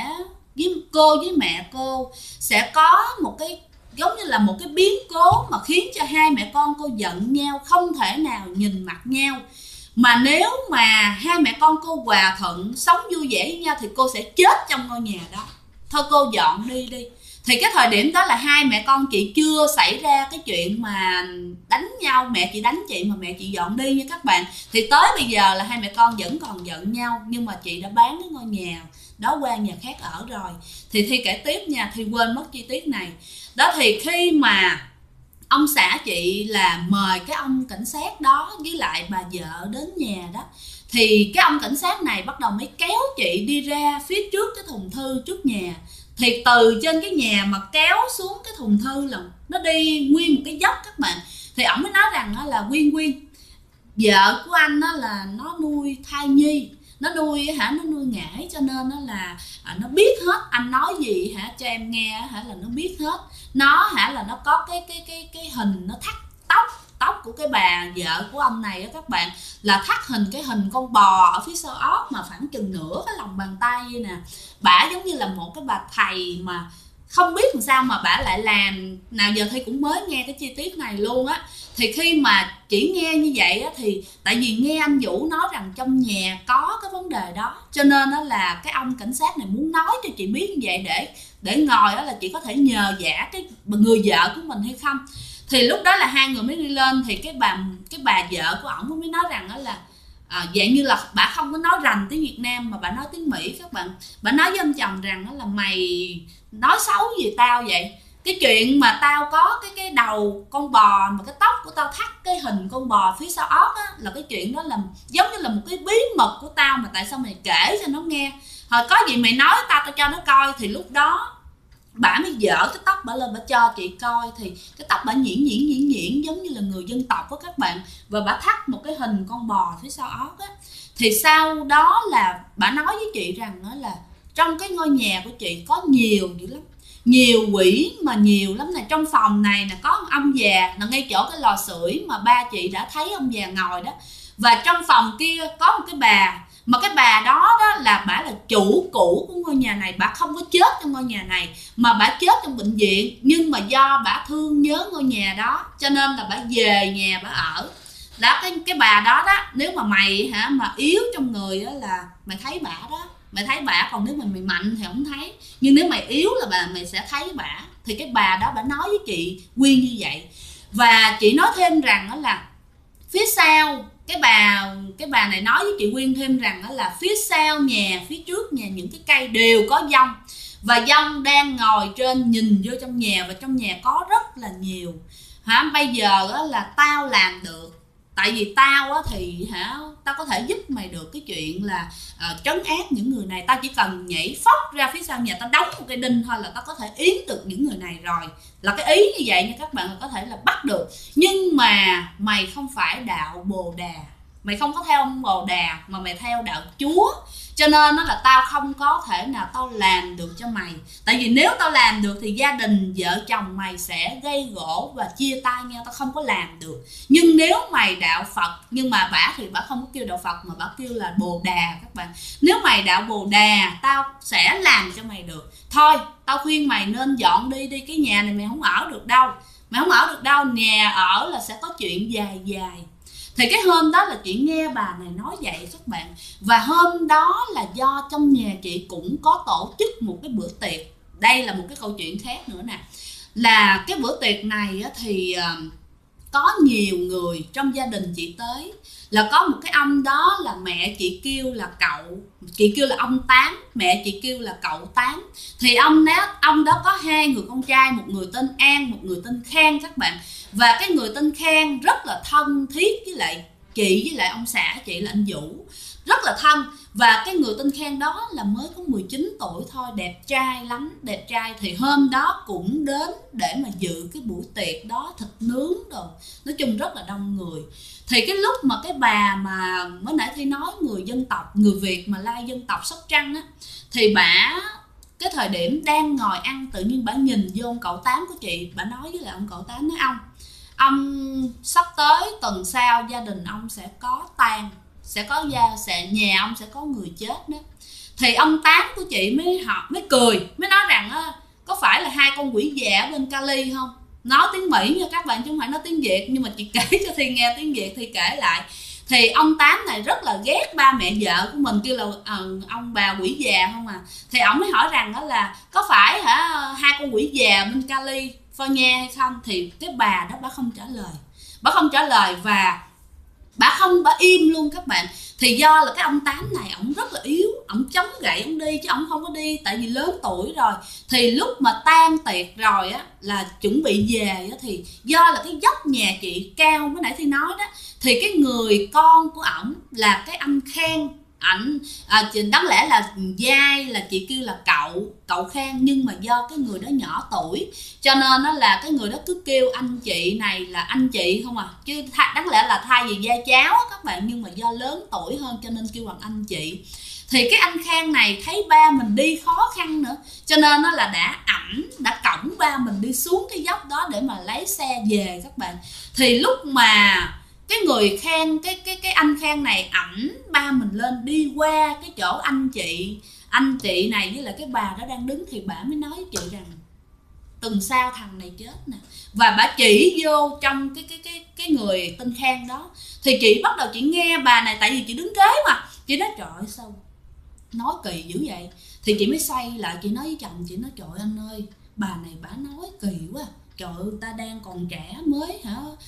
với mẹ cô sẽ có một cái giống như là một cái biến cố mà khiến cho hai mẹ con cô giận nhau, không thể nào nhìn mặt nhau. Mà nếu mà hai mẹ con cô hòa thuận, sống vui vẻ với nhau thì cô sẽ chết trong ngôi nhà đó. Thôi cô dọn đi đi. Thì cái thời điểm đó là hai mẹ con chị chưa xảy ra cái chuyện mà đánh nhau, mẹ chị đánh chị mà mẹ chị dọn đi nha các bạn. Thì tới bây giờ là hai mẹ con vẫn còn giận nhau, nhưng mà chị đã bán cái ngôi nhà đó qua nhà khác ở rồi. Thì Thi kể tiếp nha, Thi quên mất chi tiết này. Đó thì khi mà ông xã chị là mời cái ông cảnh sát đó với lại bà vợ đến nhà đó, thì cái ông cảnh sát này bắt đầu mới kéo chị đi ra phía trước cái thùng thư trước nhà. Thì từ trên cái nhà mà kéo xuống cái thùng thư là nó đi nguyên một cái dốc các bạn. Thì ổng mới nói rằng là Quyên vợ của anh là nó nuôi thai nhi, nó nuôi ngải, cho nên là nó biết hết, anh nói gì cho em nghe là nó biết hết. Nó là nó có cái hình, nó thắt tóc của cái bà vợ của ông này á các bạn, là thắt cái hình con bò ở phía sau óc mà khoảng chừng nửa cái lòng bàn tay vậy nè. Bả giống như là một cái bà thầy mà không biết làm sao mà bả lại làm. Nào giờ Thi cũng mới nghe cái chi tiết này luôn á. Thì khi mà chỉ nghe như vậy á, thì tại vì nghe anh Vũ nói rằng trong nhà có cái vấn đề đó, cho nên đó là cái ông cảnh sát này muốn nói cho chị biết như vậy để ngồi đó là chị có thể nhờ vả cái người vợ của mình hay không. Thì lúc đó là hai người mới đi lên. Thì cái bà vợ của ổng mới nói rằng đó là dạng như là bà không có nói rành tiếng Việt Nam mà bà nói tiếng Mỹ các bạn. Bà nói với ông chồng rằng đó là mày nói xấu gì tao vậy? Cái chuyện mà tao có cái đầu con bò mà cái tóc của tao thắt cái hình con bò phía sau óc á, là cái chuyện đó là giống như là một cái bí mật của tao, mà tại sao mày kể cho nó nghe? Hồi có gì mày nói tao cho nó coi. Thì lúc đó bả mới dở cái tóc bả lên, bả cho chị coi. Thì cái tóc bả nhuyễn giống như là người dân tộc đó các bạn, và bả thắt một cái hình con bò phía sau óc á. Thì sau đó là bả nói với chị rằng đó là trong cái ngôi nhà của chị có nhiều dữ lắm, nhiều quỷ mà nhiều lắm nè. Trong phòng này nè có ông già là ngay chỗ cái lò sưởi mà ba chị đã thấy ông già ngồi đó. Và trong phòng kia có một cái bà, mà cái bà đó là bả là chủ cũ của ngôi nhà này. Bả không có chết trong ngôi nhà này mà bả chết trong bệnh viện, nhưng mà do bả thương nhớ ngôi nhà đó cho nên là bả về nhà bả ở đó. Cái bà đó nếu mà mày mà yếu trong người đó là mày thấy bả đó, mày thấy bả. Còn nếu mà mày mạnh thì không thấy, nhưng nếu mày yếu là mày sẽ thấy bả. Thì cái bà đó bả nói với chị Quyên như vậy. Và chị nói thêm rằng đó là phía sau cái bà này nói với chị Quyên thêm rằng đó là phía sau nhà, phía trước nhà những cái cây đều có dông, và dông đang ngồi trên nhìn vô trong nhà, và trong nhà có rất là nhiều. Bây giờ đó là tao làm được, tại vì tao á thì tao có thể giúp mày được cái chuyện là trấn áp những người này, tao chỉ cần nhảy phóc ra phía sau nhà tao đóng một cái đinh thôi là tao có thể yếm được những người này rồi. Là cái ý như vậy nha các bạn, là có thể là bắt được. Nhưng mà mày không phải đạo Bồ Đà, mày không có theo ông Bồ Đà mà mày theo đạo Chúa, cho nên nó là tao không có thể nào tao làm được cho mày. Tại vì nếu tao làm được thì gia đình vợ chồng mày sẽ gây gổ và chia tay nhau, tao không có làm được. Nhưng nếu mày đạo Phật, nhưng mà bả thì bả không có kêu đạo Phật mà bả kêu là Bồ Đà các bạn. Nếu mày đạo Bồ Đà tao sẽ làm cho mày được. Thôi tao khuyên mày nên dọn đi cái nhà này mày không ở được đâu. Mày không ở được đâu, nhà ở là sẽ có chuyện dài dài. Thì cái hôm đó là chị nghe bà này nói vậy các bạn. Và hôm đó là do trong nhà chị cũng có tổ chức một cái bữa tiệc. Đây là một cái câu chuyện khác nữa nè. Là cái bữa tiệc này thì có nhiều người trong gia đình chị tới. Là có một cái ông đó là mẹ chị kêu là cậu, chị kêu là ông Tám, mẹ chị kêu là cậu Tám. Thì ông đó có 2 người con trai, một người tên An, một người tên Khang các bạn. Và cái người tên Khang rất là thân thiết với lại chị, với lại ông xã chị là anh Vũ, rất là thân. Và cái người tên Khang đó là mới có 19 tuổi thôi, đẹp trai lắm, đẹp trai. Thì hôm đó cũng đến để mà dự cái buổi tiệc đó, thịt nướng đồ, nói chung rất là đông người. Thì cái lúc mà cái bà mà mới nãy Thi nói người dân tộc, người Việt mà lai dân tộc Sóc Trăng á, thì bả cái thời điểm đang ngồi ăn, tự nhiên bả nhìn vô ông cậu Tám của chị, bả nói với lại ông cậu Tám, nói ông sắp tới tuần sau gia đình ông sẽ có tang, nhà ông sẽ có người chết đó. Thì ông Tám của chị mới cười, mới nói rằng có phải là 2 con quỷ già ở bên Cali không? Nói tiếng Mỹ nha các bạn chứ không phải nói tiếng Việt, nhưng mà chị kể cho Thi nghe tiếng Việt thì kể lại. Thì ông Tám này rất là ghét ba mẹ vợ của mình, kêu là ông bà quỷ già không à. Thì ông mới hỏi rằng đó là có phải 2 con quỷ già bên Cali phơi nha hay không. Thì cái bà đó bà không trả lời và bà im luôn các bạn. Thì do là cái ông Tám này ổng rất là yếu, ổng chống gậy ổng đi chứ ổng không có đi, tại vì lớn tuổi rồi. Thì lúc mà tan tiệc rồi á, là chuẩn bị về á, thì do là cái dốc nhà chị cao, mới nãy Thi nói đó, thì cái người con của ổng là cái anh Khang, ảnh đáng lẽ là dai là chị kêu là cậu Khang, nhưng mà do cái người đó nhỏ tuổi cho nên nó là cái người đó cứ kêu anh chị này là anh chị không à, chứ đáng lẽ là thay vì dai cháu các bạn, nhưng mà do lớn tuổi hơn cho nên kêu bằng anh chị. Thì cái anh Khang này thấy ba mình đi khó khăn nữa, cho nên nó là đã cõng ba mình đi xuống cái dốc đó để mà lấy xe về các bạn. Thì lúc mà cái người Khang, cái anh Khang này ẵm ba mình lên đi qua cái chỗ anh chị này với lại cái bà đó đang đứng, thì bà mới nói với chị rằng tuần sau thằng này chết nè. Và bà chỉ vô trong cái người tên Khang đó. Thì chị bắt đầu chị nghe bà này, tại vì chị đứng kế mà, chị nói trời ơi sao nói kỳ dữ vậy. Thì chị mới xoay lại chị nói với chồng chị, nói trời anh ơi, bà này bà nói kỳ quá, trời ơi ta đang còn trẻ mới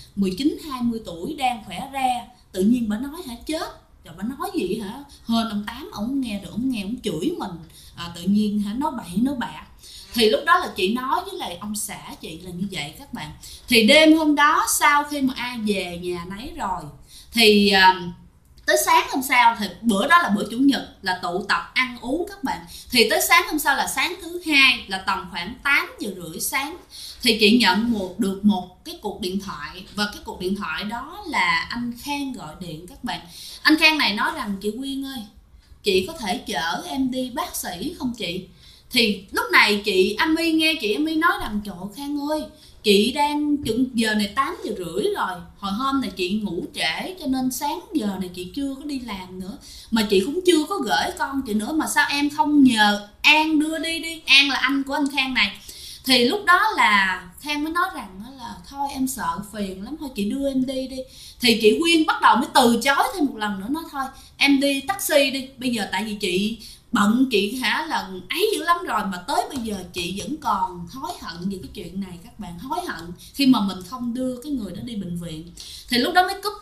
19-20 tuổi đang khỏe ra, tự nhiên bà nói chết. Rồi bà nói gì hên ông Tám ổng nghe được, ổng chửi mình, tự nhiên nói bậy nói bạ. Thì lúc đó là chị nói với lại ông xã chị là như vậy các bạn. Thì đêm hôm đó sau khi mà ai về nhà nấy rồi, thì tới sáng hôm sau, thì bữa đó là bữa chủ nhật là tụ tập ăn uống các bạn. Thì tới sáng hôm sau là sáng thứ hai, là tầm khoảng 8:30 sáng, thì chị nhận được một cái cuộc điện thoại. Và cái cuộc điện thoại đó là anh Khang gọi điện các bạn. Anh Khang này nói rằng chị Quyên ơi, chị có thể chở em đi bác sĩ không chị? Thì lúc này chị Ami nghe chị Ami nói rằng trời Khang ơi, chị đang giờ này 8:30 rồi, hồi hôm này chị ngủ trễ cho nên sáng giờ này chị chưa có đi làm nữa, mà chị cũng chưa có gửi con chị nữa, mà sao em không nhờ An đưa đi? An là anh của anh Khang này. Thì lúc đó là Khang mới nói rằng là thôi em sợ phiền lắm, thôi chị đưa em đi. Thì chị Quyên bắt đầu mới từ chối thêm một lần nữa, nói thôi em đi taxi đi, bây giờ tại vì chị bận, chị là ấy dữ lắm rồi, mà tới bây giờ chị vẫn còn hối hận về cái chuyện này các bạn, hối hận khi mà mình không đưa cái người đó đi bệnh viện. Thì lúc đó mới cúp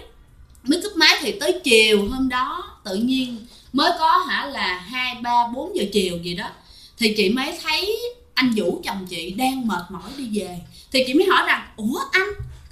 máy. Thì tới chiều hôm đó tự nhiên mới có là 2, 3, 4 giờ chiều gì đó, thì chị mới thấy anh Vũ chồng chị đang mệt mỏi đi về. Thì chị mới hỏi rằng ủa anh,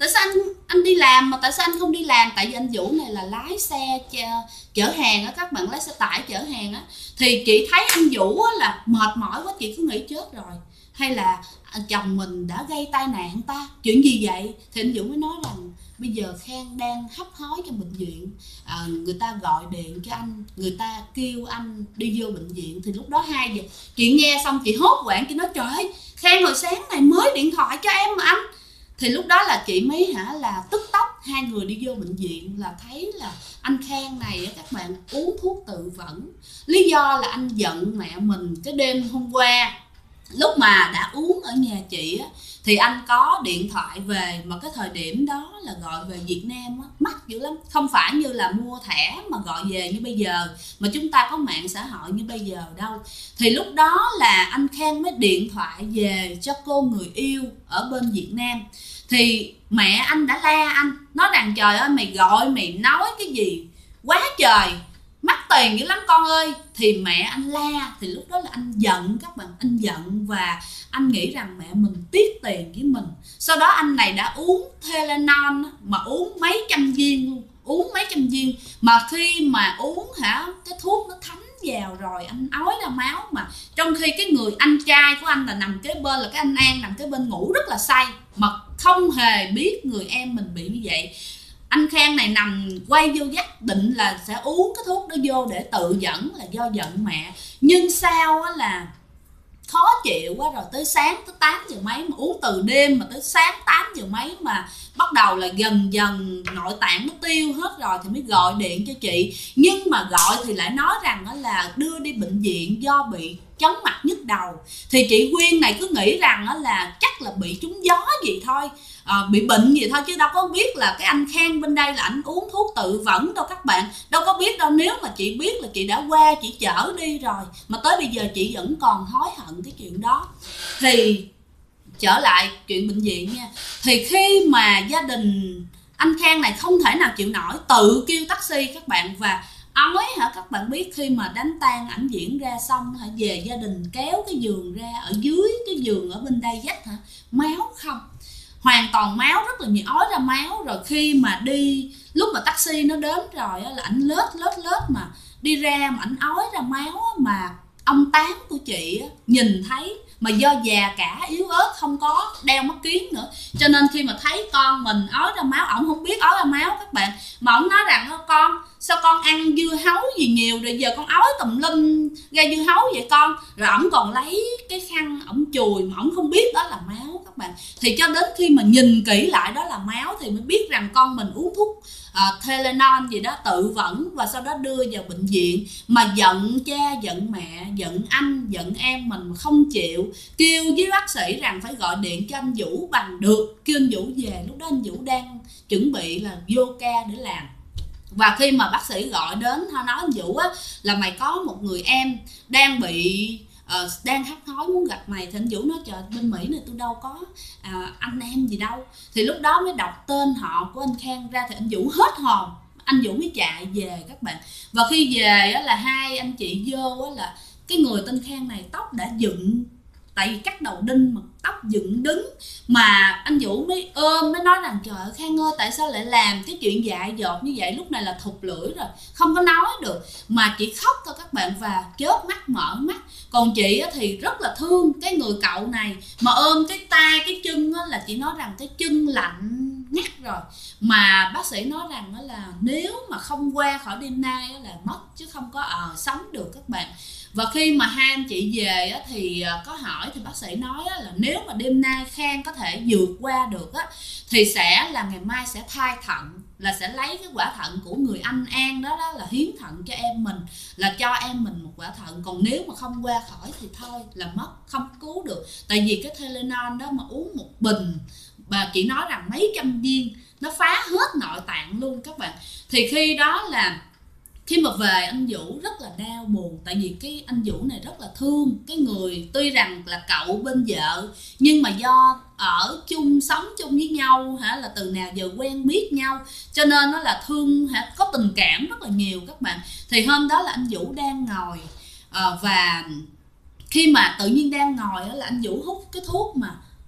tại sao anh đi làm mà tại sao anh không đi làm? Tại vì anh Vũ này là lái xe chở hàng á các bạn, lái xe tải chở hàng á. Thì chị thấy anh Vũ á là mệt mỏi quá, chị cứ nghĩ chết rồi, hay là chồng mình đã gây tai nạn ta, chuyện gì vậy? Thì anh Vũ mới nói rằng bây giờ Khang đang hấp hối trong bệnh viện, người ta gọi điện cho anh, người ta kêu anh đi vô bệnh viện. Thì lúc đó 2 giờ chị nghe xong chị hốt hoảng, chị nói trời ơi, Khang hồi sáng này mới điện thoại cho em mà anh. Thì lúc đó là chị mới là tức tốc, 2 người đi vô bệnh viện là thấy là anh Khang này các bạn uống thuốc tự vẫn. Lý do là anh giận mẹ mình cái đêm hôm qua lúc mà đã uống ở nhà chị á, thì anh có điện thoại về, mà cái thời điểm đó là gọi về Việt Nam á, mắc dữ lắm, không phải như là mua thẻ mà gọi về như bây giờ, mà chúng ta có mạng xã hội như bây giờ đâu. Thì lúc đó là anh Khang mới điện thoại về cho cô người yêu ở bên Việt Nam. Thì mẹ anh đã la anh, nói rằng trời ơi mày gọi mày nói cái gì quá trời, mắc tiền dữ lắm con ơi. Thì mẹ anh la, thì lúc đó là anh giận các bạn, anh giận và anh nghĩ rằng mẹ mình tiếc tiền với mình. Sau đó anh này đã uống Tylenol mà uống mấy trăm viên luôn, uống mấy trăm viên, mà khi mà uống cái thuốc nó thấm vào rồi anh ói ra máu. Mà trong khi cái người anh trai của anh là nằm kế bên, là cái anh An nằm kế bên ngủ rất là say, mà không hề biết người em mình bị như vậy. Anh Khang này nằm quay vô dắt định là sẽ uống cái thuốc đó vô để tự dẫn, là do giận mẹ. Nhưng sao là khó chịu quá rồi, tới sáng tới 8 giờ mấy, mà uống từ đêm mà tới sáng 8 giờ mấy, mà bắt đầu là dần dần nội tạng nó tiêu hết rồi thì mới gọi điện cho chị. Nhưng mà gọi thì lại nói rằng là đưa đi bệnh viện do bị chóng mặt nhức đầu. Thì chị Quyên này cứ nghĩ rằng là chắc là bị trúng gió gì thôi, bị bệnh gì thôi, chứ đâu có biết là cái anh Khang bên đây là anh uống thuốc tự vẫn đâu các bạn, đâu có biết đâu. Nếu mà chị biết là chị đã qua chị chở đi rồi, mà tới bây giờ chị vẫn còn hối hận cái chuyện đó. Thì trở lại chuyện bệnh viện nha, thì khi mà gia đình anh Khang này không thể nào chịu nổi, tự kêu taxi các bạn, và ói các bạn biết khi mà đánh tang ảnh diễn ra xong về gia đình kéo cái giường ra, ở dưới cái giường ở bên đây dắt máu không, hoàn toàn máu rất là nhiều, ói ra máu. Rồi khi mà đi, lúc mà taxi nó đến rồi là ảnh lết mà đi ra mà ảnh ói ra máu, mà ông Tám của chị nhìn thấy, mà do già cả yếu ớt không có đeo mắt kiếng nữa, cho nên khi mà thấy con mình ói ra máu, ổng không biết ói ra máu các bạn, mà ổng nói rằng con sao con ăn dưa hấu gì nhiều rồi giờ con ói tùm lum ra dưa hấu vậy con. Rồi ổng còn lấy cái khăn ổng chùi mà ổng không biết đó là máu các bạn. Thì cho đến khi mà nhìn kỹ lại đó là máu thì mới biết rằng con mình uống thuốc Tylenol gì đó tự vẫn, và sau đó đưa vào bệnh viện. Mà giận cha giận mẹ giận anh giận em mình mà không chịu, kêu với bác sĩ rằng phải gọi điện cho anh Vũ bằng được, kêu anh Vũ về. Lúc đó anh Vũ đang chuẩn bị là vô ca để làm. Và khi mà bác sĩ gọi đến, họ nói anh Vũ là mày có một người em đang bị đang hấp hối muốn gặp mày. Thì anh Vũ nói trời, bên Mỹ này tôi đâu có anh em gì đâu. Thì lúc đó mới đọc tên họ của anh Khang ra, thì anh Vũ hết hồn, anh Vũ mới chạy về các bạn. Và khi về là hai anh chị vô là cái người tên Khang này tóc đã dựng, tại vì cắt đầu đinh mà tóc dựng đứng, mà anh Vũ mới ôm, mới nói rằng trời ơi Khang ơi, tại sao lại làm cái chuyện dại dột như vậy. Lúc này là thụt lưỡi rồi, không có nói được, mà chỉ khóc thôi các bạn, và chớp mắt mở mắt. Còn chị thì rất là thương cái người cậu này, mà ôm cái tay cái chân là chị nói rằng cái chân lạnh ngắt rồi. Mà bác sĩ nói rằng là nếu mà không qua khỏi đêm nay là mất, chứ không có sống được các bạn. Và khi mà hai anh chị về thì có hỏi, thì bác sĩ nói là nếu mà đêm nay Khang có thể vượt qua được thì sẽ là ngày mai sẽ thai thận, là sẽ lấy cái quả thận của người anh An đó là hiến thận cho em mình, là cho em mình một quả thận. Còn nếu mà không qua khỏi thì thôi là mất, không cứu được. Tại vì cái Tylenol đó mà uống một bình, bà chị nói rằng mấy trăm viên, nó phá hết nội tạng luôn các bạn. Thì khi đó là khi mà về anh Vũ rất là đau buồn, tại vì cái anh Vũ này rất là thương cái người, tuy rằng là cậu bên vợ, nhưng mà do ở chung sống chung với nhau là từ nào giờ quen biết nhau, cho nên nó là thương có tình cảm rất là nhiều các bạn. Thì hôm đó là anh Vũ đang ngồi và khi mà tự nhiên đang ngồi là anh Vũ hút cái thuốc mà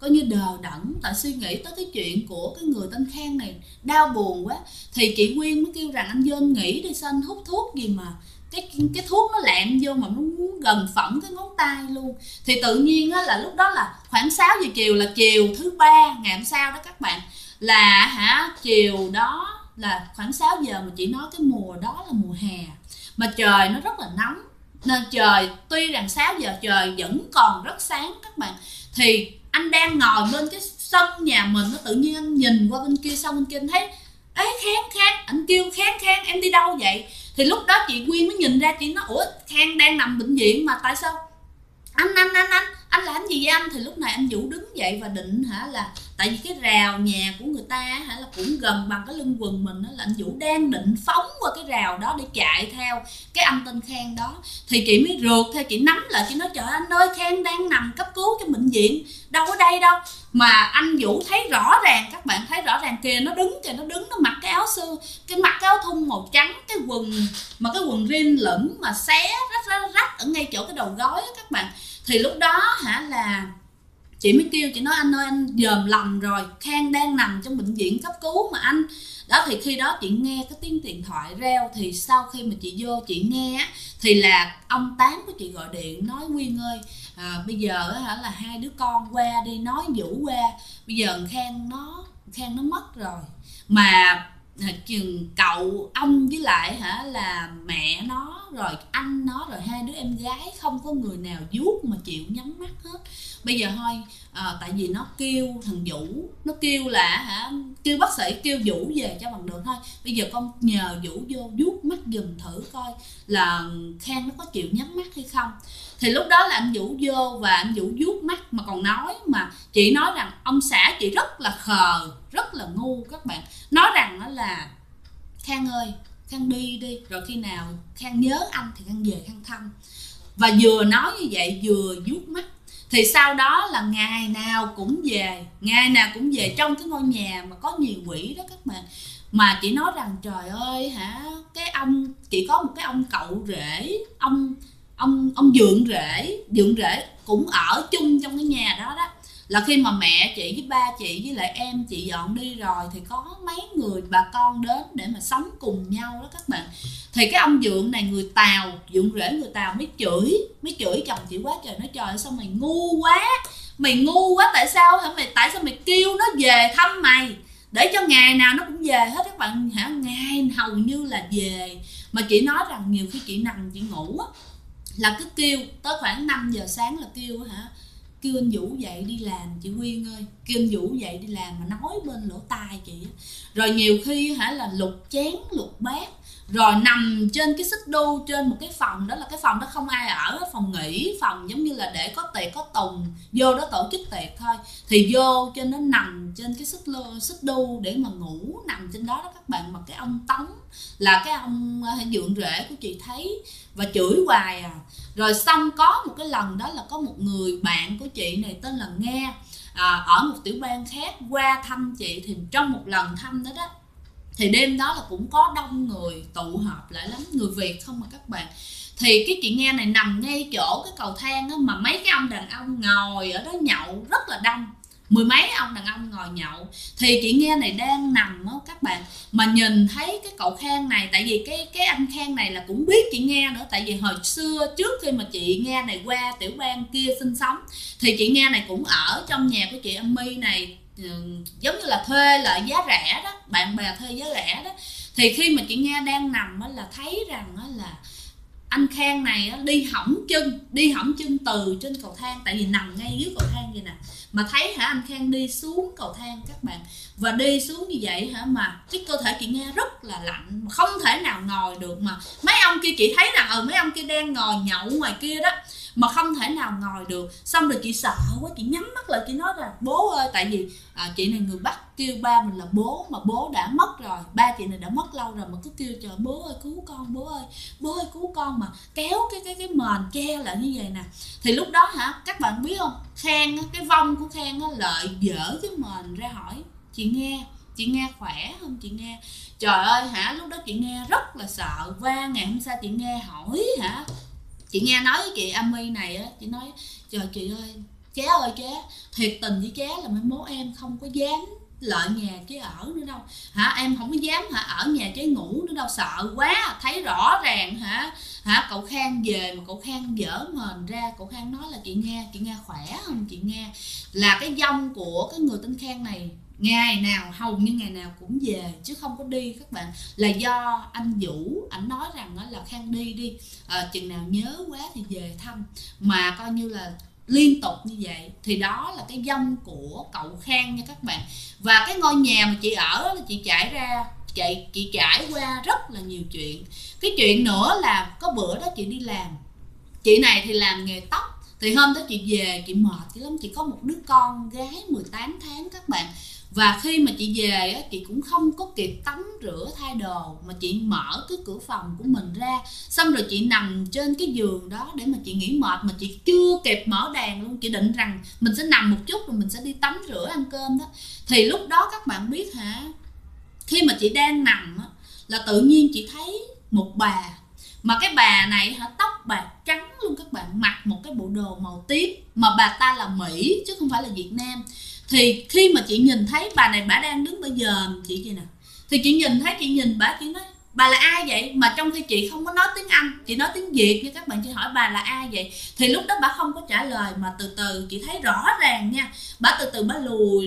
coi như đờ đẫn, tại suy nghĩ tới cái chuyện của cái người tên Khang này đau buồn quá. Thì chị Quyên mới kêu rằng anh vô anh nghỉ đi, sao anh hút thuốc gì mà cái thuốc nó lẹm vô mà nó muốn gần phỏng cái ngón tay luôn. Thì tự nhiên á, là lúc đó là khoảng 6 giờ chiều, là chiều thứ ba ngày hôm sau đó các bạn, là chiều đó là khoảng 6 giờ, mà chị nói cái mùa đó là mùa hè mà trời nó rất là nóng, nên trời tuy rằng 6 giờ trời vẫn còn rất sáng các bạn. Thì anh đang ngồi bên cái sân nhà mình, nó tự nhiên anh nhìn qua bên kia, xong bên kia anh thấy ấy Khang, anh kêu Khang em đi đâu vậy? Thì lúc đó chị Quyên mới nhìn ra, chị nói ủa Khang đang nằm bệnh viện mà tại sao anh làm gì vậy anh? Thì lúc này anh Vũ đứng dậy và định là tại vì cái rào nhà của người ta là cũng gần bằng cái lưng quần mình đó, là anh Vũ đang định phóng qua cái rào đó để chạy theo cái anh tên Khang đó. Thì chị mới rượt theo, chị nắm lại, chị nói trời anh ơi, Khang đang nằm cấp cứu trong bệnh viện, đâu có đây đâu. Mà anh Vũ thấy rõ ràng, các bạn thấy rõ ràng kìa, nó đứng nó mặc cái áo sơ, mặc cái áo thun màu trắng, cái quần mà cái quần rin lửng mà xé rách ở ngay chỗ cái đầu gối đó các bạn. Thì lúc đó là chị mới kêu, chị nói anh ơi, anh dòm lầm rồi, Khang đang nằm trong bệnh viện cấp cứu mà anh. Đó, thì khi đó chị nghe cái tiếng điện thoại reo. Thì sau khi mà chị vô chị nghe thì là ông Tám của chị gọi điện nói Quyên ơi, bây giờ là hai đứa con qua đi, nói Vũ qua, bây giờ Khang nó mất rồi, mà chừng cậu ông với lại là mẹ nó rồi anh nó rồi hai đứa em gái không có người nào vuốt mà chịu nhắm mắt hết. Bây giờ thôi tại vì nó kêu thằng Vũ, nó kêu là kêu bác sĩ kêu Vũ về cho bằng được thôi, bây giờ con nhờ Vũ vô vuốt mắt giùm thử coi là Khang nó có chịu nhắm mắt hay không. Thì lúc đó là anh Vũ vô và anh Vũ vuốt mắt, mà còn nói, mà chị nói rằng ông xã chị rất là khờ, rất là ngu các bạn, nói rằng đó là Khang ơi, Khang đi rồi khi nào Khang nhớ anh thì Khang về Khang thăm. Và vừa nói như vậy vừa vuốt mắt. Thì sau đó là ngày nào cũng về trong cái ngôi nhà mà có nhiều quỷ đó các bạn. Mà chị nói rằng trời ơi cái ông, chị có một cái ông cậu rể, ông dượng rể cũng ở chung trong cái nhà đó đó. Là khi mà mẹ chị với ba chị với lại em chị dọn đi rồi thì có mấy người bà con đến để mà sống cùng nhau đó các bạn. Thì cái ông dượng này người Tàu, dượng rể người Tàu mới chửi chồng chị quá trời, nói trời sao mày ngu quá, tại sao mày kêu nó về thăm mày để cho ngày nào nó cũng về hết các bạn ngày hầu như là về. Mà chị nói rằng nhiều khi chị nằm chị ngủ là cứ kêu tới khoảng 5 giờ sáng là kêu anh Vũ dậy đi làm chị Quyên ơi, kêu anh Vũ dậy đi làm mà nói bên lỗ tai chị. Rồi nhiều khi là lục chén lục bát, rồi nằm trên cái xích đu trên một cái phòng đó, là cái phòng đó không ai ở, phòng nghỉ, phòng giống như là để có tiệc có tùng vô đó tổ chức tiệc thôi. Thì vô trên đó nằm trên cái xích đu để mà ngủ, nằm trên đó các bạn. Mà cái ông Tống là cái ông dượng rể của chị thấy và chửi hoài Rồi xong có một cái lần đó là có một người bạn của chị này tên là Nghe, ở một tiểu bang khác qua thăm chị. Thì trong một lần thăm đó thì đêm đó là cũng có đông người tụ họp lại lắm, người Việt không mà các bạn. Thì cái chị Nghe này nằm ngay chỗ cái cầu thang mà mấy cái ông đàn ông ngồi ở đó nhậu rất là đông, mười mấy ông đàn ông ngồi nhậu. Thì chị Nghe này đang nằm các bạn, mà nhìn thấy cái cậu Khang này, tại vì cái anh Khang này là cũng biết chị Nghe nữa, tại vì hồi xưa trước khi mà chị Nghe này qua tiểu bang kia sinh sống thì chị Nghe này cũng ở trong nhà của chị My này, giống như là thuê lại giá rẻ đó, bạn bè thuê giá rẻ đó. Thì khi mà chị Nghe đang nằm là thấy rằng là anh Khang này đi hỏng chân từ trên cầu thang, tại vì nằm ngay dưới cầu thang vậy nè, mà thấy anh Khang đi xuống cầu thang các bạn. Và đi xuống như vậy mà cái cơ thể chị Nghe rất là lạnh, mà không thể nào ngồi được. Mà mấy ông kia chị thấy rằng mấy ông kia đang ngồi nhậu ngoài kia đó mà không thể nào ngồi được. Xong rồi chị sợ quá, chị nhắm mắt lại, chị nói là bố ơi, tại vì chị này người Bắc, kêu ba mình là bố mà bố đã mất rồi, ba chị này đã mất lâu rồi, mà cứ kêu trời bố ơi cứu con, bố ơi cứu con, mà kéo cái mền che lại như vậy nè. Thì lúc đó các bạn biết không, Khang, cái vong của Khang Lợi dỡ cái mền ra hỏi chị Nghe khỏe không chị Nghe. Trời ơi lúc đó chị Nghe rất là sợ. Qua ngày hôm sau chị Nghe hỏi chị Nghe nói với chị Ami này chị nói trời chị ơi, Ché ơi ché, thiệt tình với ché là mai mốt em không có dám lại nhà ché ở nữa đâu hả, em không có dám ở nhà ché ngủ nữa đâu, sợ quá. Thấy rõ ràng cậu Khang về mà cậu Khang dở mền ra, cậu Khang nói là chị nghe khỏe không, chị nghe là cái dông của cái người tên Khang này ngày nào hầu như ngày nào cũng về chứ không có đi các bạn, là do anh Vũ ảnh nói rằng là Khang đi chừng nào nhớ quá thì về thăm, mà coi như là liên tục như vậy thì đó là cái dông của cậu Khang nha các bạn. Và cái ngôi nhà mà chị ở là chị chị trải qua rất là nhiều chuyện. Cái chuyện nữa là có bữa đó chị đi làm, chị này thì làm nghề tóc, thì hôm đó chị về chị mệt chị lắm, chị có một đứa con gái 18 tháng các bạn. Và khi mà chị về á, chị cũng không có kịp tắm rửa thay đồ mà chị mở cái cửa phòng của mình ra, xong rồi chị nằm trên cái giường đó để mà chị nghỉ mệt, mà chị chưa kịp mở đèn luôn. Chị định rằng mình sẽ nằm một chút rồi mình sẽ đi tắm rửa ăn cơm đó. Thì lúc đó các bạn biết khi mà chị đang nằm á, là tự nhiên chị thấy một bà, mà cái bà này tóc bạc trắng luôn các bạn, mặc một cái bộ đồ màu tím, mà bà ta là Mỹ chứ không phải là Việt Nam. Thì khi mà chị nhìn thấy bà này, bà đang đứng bây giờ chị nè, thì chị nhìn thấy, chị nhìn bà, chị nói bà là ai vậy, mà trong khi chị không có nói tiếng Anh, chị nói tiếng Việt nha các bạn. Chị hỏi bà là ai vậy, thì lúc đó bà không có trả lời, mà từ từ chị thấy rõ ràng nha, bà từ từ bà lùi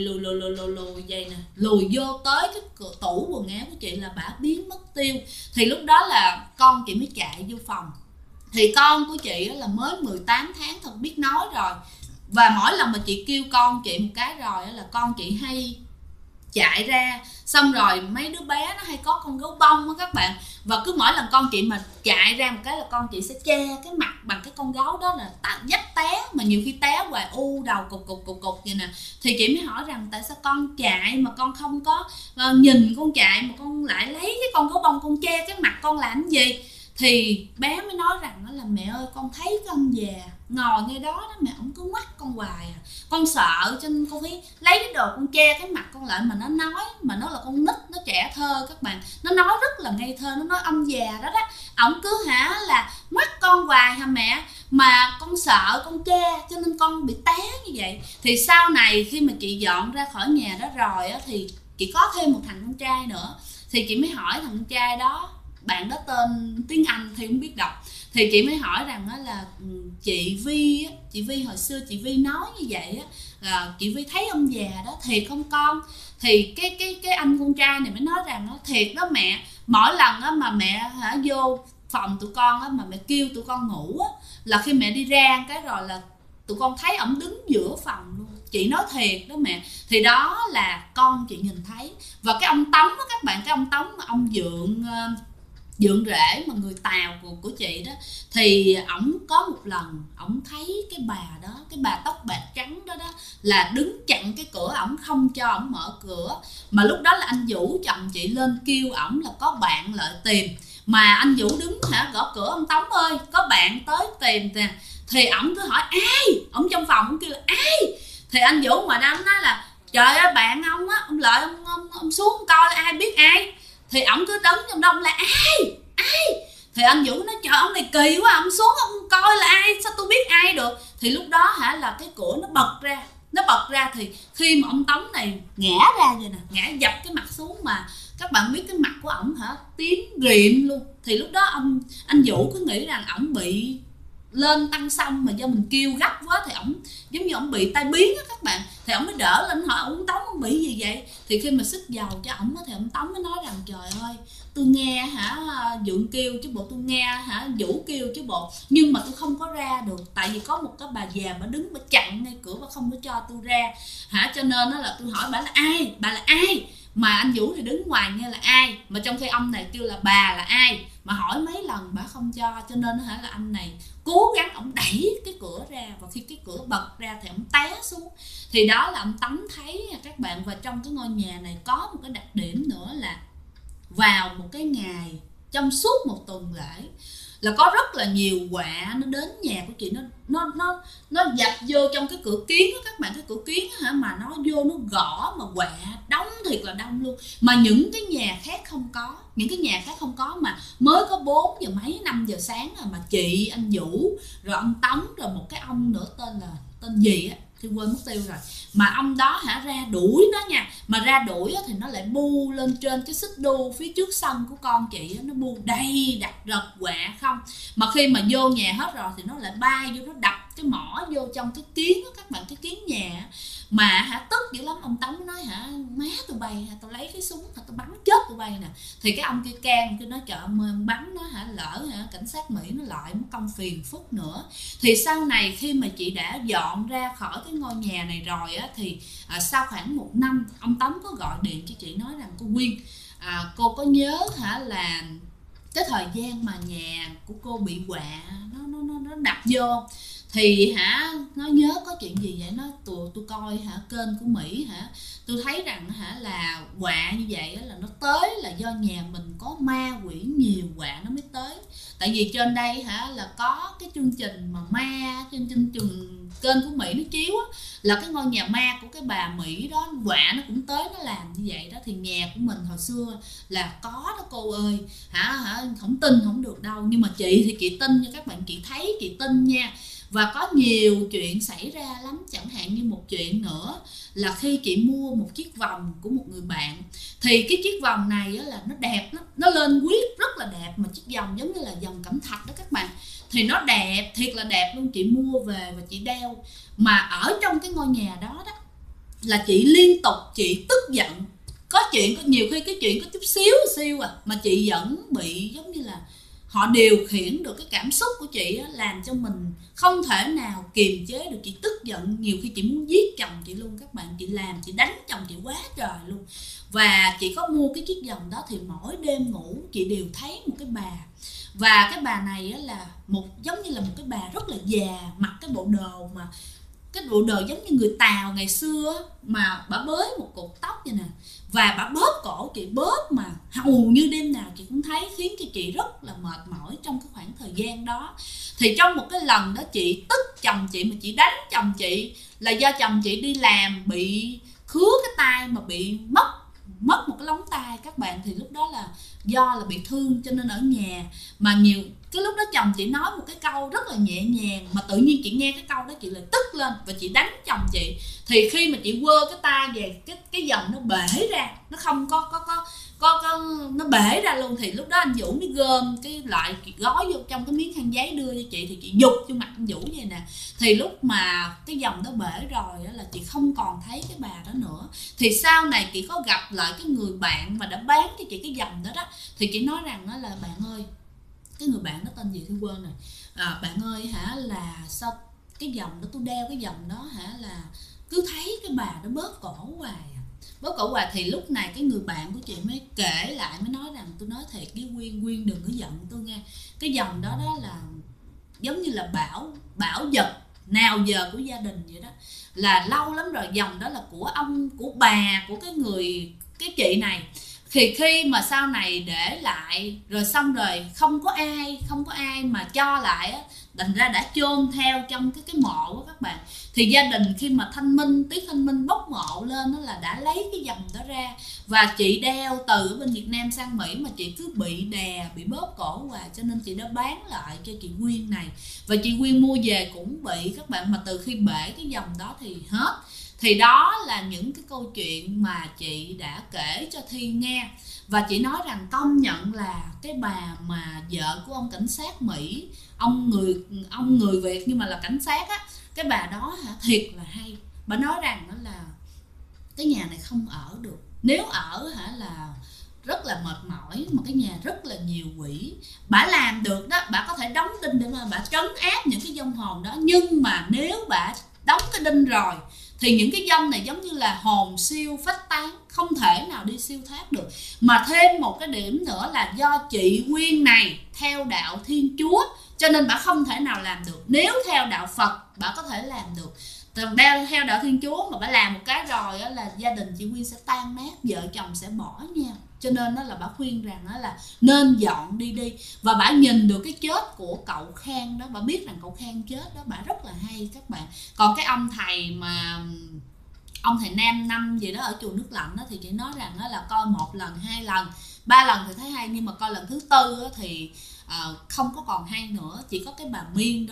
vậy nè, lùi vô tới cái cửa tủ quần áo của chị, là bà biến mất tiêu. Thì lúc đó là con chị mới chạy vô phòng, thì con của chị là mới 18 tháng thôi, biết nói rồi. Và mỗi lần mà chị kêu con chị một cái rồi là con chị hay chạy ra, xong rồi mấy đứa bé nó hay có con gấu bông á các bạn, và cứ mỗi lần con chị mà chạy ra một cái là con chị sẽ che cái mặt bằng cái con gấu đó, là dắt té, mà nhiều khi té hoài u đầu cục vậy nè. Thì chị mới hỏi rằng tại sao con chạy mà con không có nhìn con chạy, mà con lại lấy cái con gấu bông con che cái mặt con làm gì. Thì bé mới nói rằng là mẹ ơi, con thấy cái ông già ngồi ngay đó mẹ, ổng cứ ngoắt con hoài à, con sợ cho nên con phải lấy cái đồ con che cái mặt con lại. Mà nó nói, mà nó là con nít, nó trẻ thơ các bạn, nó nói rất là ngây thơ, nó nói ông già đó ổng cứ là ngoắt con hoài mẹ, mà con sợ con che cho nên con bị té như vậy. Thì sau này khi mà chị dọn ra khỏi nhà đó rồi á, thì chị có thêm một thằng con trai nữa. Thì chị mới hỏi thằng con trai đó, bạn đó tên tiếng Anh thì không biết đọc, thì chị mới hỏi rằng là chị Vi hồi xưa chị Vi nói như vậy á, là chị Vi thấy ông già đó thiệt không con? Thì cái anh con trai này mới nói rằng thiệt đó mẹ, mỗi lần á mà mẹ vô phòng tụi con á, mà mẹ kêu tụi con ngủ á, là khi mẹ đi ra cái rồi là tụi con thấy ổng đứng giữa phòng luôn. Chị nói thiệt đó mẹ. Thì đó là con chị nhìn thấy. Và cái ông Tống á các bạn, cái ông Tống mà ông Dượng Rễ mà người Tàu của chị đó, thì ổng có một lần ổng thấy cái bà đó, cái bà tóc bạc trắng đó là đứng chặn cái cửa ổng, không cho ổng mở cửa. Mà lúc đó là anh Vũ chồng chị lên kêu ổng là có bạn lại tìm, mà anh Vũ đứng gõ cửa, ông Tống ơi có bạn tới tìm nè. Thì ổng cứ hỏi ai, ổng trong phòng ổng kêu là ai. Thì anh Vũ ngoài đó nói là trời ơi bạn ông á, ông Lợi ông xuống coi ai biết ai. Thì ổng cứ đứng trong đông là ai. Thì anh Vũ nói trời ông này kỳ quá, ông xuống ông coi là ai, sao tôi biết ai được. Thì lúc đó là cái cửa nó bật ra, thì khi mà ông Tống này ngã ra vậy nè, ngã dập cái mặt xuống, mà các bạn biết cái mặt của ổng tím rịm luôn. Thì lúc đó anh Vũ cứ nghĩ rằng ổng bị lên tăng xong, mà do mình kêu gấp quá thì ổng giống như ổng bị tai biến á các bạn. Thì ổng mới đỡ lên hỏi ông Tống ông bị gì vậy. Thì khi mà xức dầu cho ổng thì ông Tống mới nói rằng trời ơi tôi nghe Dượng kêu chứ bộ, tôi nghe Vũ kêu chứ bộ, nhưng mà tôi không có ra được, tại vì có một cái bà già bà đứng bà chặn ngay cửa và không có cho tôi ra cho nên là tôi hỏi bà là ai, mà anh Vũ thì đứng ngoài nghe là ai, mà trong khi ông này kêu là bà là ai, mà hỏi mấy lần bà không cho nên là anh này cố gắng ông đẩy cái cửa ra, và khi cái cửa bật ra thì ông té xuống. Thì đó là ông Tống thấy các bạn. Và trong cái ngôi nhà này có một cái đặc điểm nữa là vào một cái ngày trong suốt một tuần lễ là có rất là nhiều quạ nó đến nhà của chị, nó dập vô trong cái cửa kiến đó các bạn. Cái cửa kiến mà nó vô nó gõ, mà quạ đông thiệt là đông luôn. Mà những cái nhà khác không có, mà mới có 4 giờ mấy 5 giờ sáng mà chị, anh Vũ, rồi ông Tống, rồi một cái ông nữa tên gì á, thì quên mất tiêu rồi. Mà ông đó ra đuổi nó nha, mà ra đuổi thì nó lại bu lên trên cái xích đu phía trước sân của con chị, nó bu đầy đặt rật quạ không. Mà khi mà vô nhà hết rồi thì nó lại bay vô, nó đập cái mỏ vô trong cái kiến đó các bạn, cái kiến nhà. Mà tức dữ lắm. Ông Tống nói má tụi bay, tao lấy cái súng tao bắn chết tụi bay nè. Thì cái ông kia can, cái nói trời ơi bắn nó lỡ cảnh sát Mỹ nó lại mất công phiền phức nữa. Thì sau này khi mà chị đã dọn ra khỏi cái ngôi nhà này rồi thì sau khoảng 1 năm ông Tống có gọi điện cho chị nói rằng cô Quyên, cô có nhớ là cái thời gian mà nhà của cô bị quạ nó đập vô thì nó nhớ có chuyện gì vậy. Nó tôi coi kênh của Mỹ tôi thấy rằng là quạ như vậy là nó tới là do nhà mình có ma quỷ nhiều, quạ nó mới tới. Tại vì trên đây là có cái chương trình mà ma trên kênh của Mỹ nó chiếu là cái ngôi nhà ma của cái bà Mỹ đó, quạ nó cũng tới nó làm như vậy đó. Thì nhà của mình hồi xưa là có đó cô ơi, không tin không được đâu. Nhưng mà chị thì chị tin nha các bạn, chị thấy chị tin nha. Và có nhiều chuyện xảy ra lắm. Chẳng hạn như một chuyện nữa là khi chị mua một chiếc vòng của một người bạn, thì cái chiếc vòng này là nó đẹp lắm, nó lên quyết rất là đẹp. Mà chiếc vòng giống như là vòng cẩm thạch đó các bạn, thì nó đẹp, thiệt là đẹp luôn. Chị mua về và chị đeo. Mà ở trong cái ngôi nhà đó là chị liên tục chị tức giận. Có nhiều khi cái chuyện có chút xíu mà chị vẫn bị giống như là họ điều khiển được cái cảm xúc của chị làm cho mình không thể nào kiềm chế được. Chị tức giận, nhiều khi chị muốn giết chồng chị luôn các bạn. Chị đánh chồng chị quá trời luôn. Và chị có mua cái chiếc vòng đó thì mỗi đêm ngủ chị đều thấy một cái bà. Và cái bà này là giống như là một cái bà rất là già, mặc cái bộ đồ giống như người Tàu ngày xưa, mà bà bới một cột tóc vậy nè, và bà bóp cổ chị, bóp mà hầu như đêm nào chị cũng thấy, khiến cho chị rất là mệt mỏi trong cái khoảng thời gian đó. Thì trong một cái lần đó chị tức chồng chị, mà chị đánh chồng chị là do chồng chị đi làm bị khứa cái tay, mà bị mất một cái lóng tay các bạn. Thì lúc đó là do là bị thương cho nên ở nhà. Mà nhiều cái lúc đó chồng chị nói một cái câu rất là nhẹ nhàng, mà tự nhiên chị nghe cái câu đó chị lại tức lên và chị đánh chồng chị. Thì khi mà chị quơ cái tay về, cái vòng nó bể ra, nó không có nó bể ra luôn. Thì lúc đó anh Vũ mới gom cái lại gói vô trong cái miếng khăn giấy đưa cho chị. Thì chị giục vô mặt anh Vũ vậy nè. Thì lúc mà cái vòng đó bể rồi là chị không còn thấy cái bà đó nữa. Thì sau này chị có gặp lại cái người bạn mà đã bán cho chị cái vòng đó. Thì chị nói rằng là bạn ơi, cái người bạn đó tên gì tôi quên rồi, bạn ơi là sao cái vòng đó tôi đeo cái vòng đó là cứ thấy cái bà đó bóp cổ hoài. Thì lúc này cái người bạn của chị mới kể lại, mới nói rằng tôi nói thiệt với Quyên đừng có giận tôi nghe. Cái vòng đó là giống như là bảo vật nào giờ của gia đình vậy đó, là lâu lắm rồi. Vòng đó là của ông, của bà, của cái chị này. Thì khi mà sau này để lại rồi xong rồi không có ai mà cho lại thành ra đã chôn theo trong cái mộ của các bạn. Thì gia đình khi mà tiết thanh minh bốc mộ lên là đã lấy cái vòng đó ra. Và chị đeo từ ở bên Việt Nam sang Mỹ mà chị cứ bị đè, bị bóp cổ hoài, cho nên chị đã bán lại cho chị Quyên này. Và chị Quyên mua về cũng bị các bạn, mà từ khi bể cái vòng đó thì hết. Thì đó là những cái câu chuyện mà chị đã kể cho Thi nghe. Và chị nói rằng công nhận là cái bà mà vợ của ông cảnh sát Mỹ, ông người Việt nhưng mà là cảnh sát cái bà đó thiệt là hay. Bà nói rằng đó là cái nhà này không ở được, nếu ở là rất là mệt mỏi, mà cái nhà rất là nhiều quỷ. Bà làm được đó, bà có thể đóng đinh để mà bà trấn áp những cái vong hồn đó. Nhưng mà nếu bà đóng cái đinh rồi thì những cái vong này giống như là hồn siêu phách tán, không thể nào đi siêu thoát được. Mà thêm một cái điểm nữa là do chị Quyên này theo đạo Thiên Chúa, cho nên bà không thể nào làm được. Nếu theo đạo Phật bà có thể làm được. Theo đạo Thiên Chúa mà bà làm một cái rồi là gia đình chị Quyên sẽ tan nát, vợ chồng sẽ bỏ nhau. Cho nên đó là bà khuyên rằng đó là nên dọn đi. Và bà nhìn được cái chết của cậu Khang đó, bà biết rằng cậu Khang chết đó, bà rất là hay các bạn. Còn cái ông thầy Nam Năm gì đó ở chùa Nước Lạnh đó, thì chị nói rằng đó là coi 1 lần 2 lần 3 lần thì thấy hay, nhưng mà coi lần thứ 4 thì không có còn hay nữa. Chỉ có cái bà Miên đó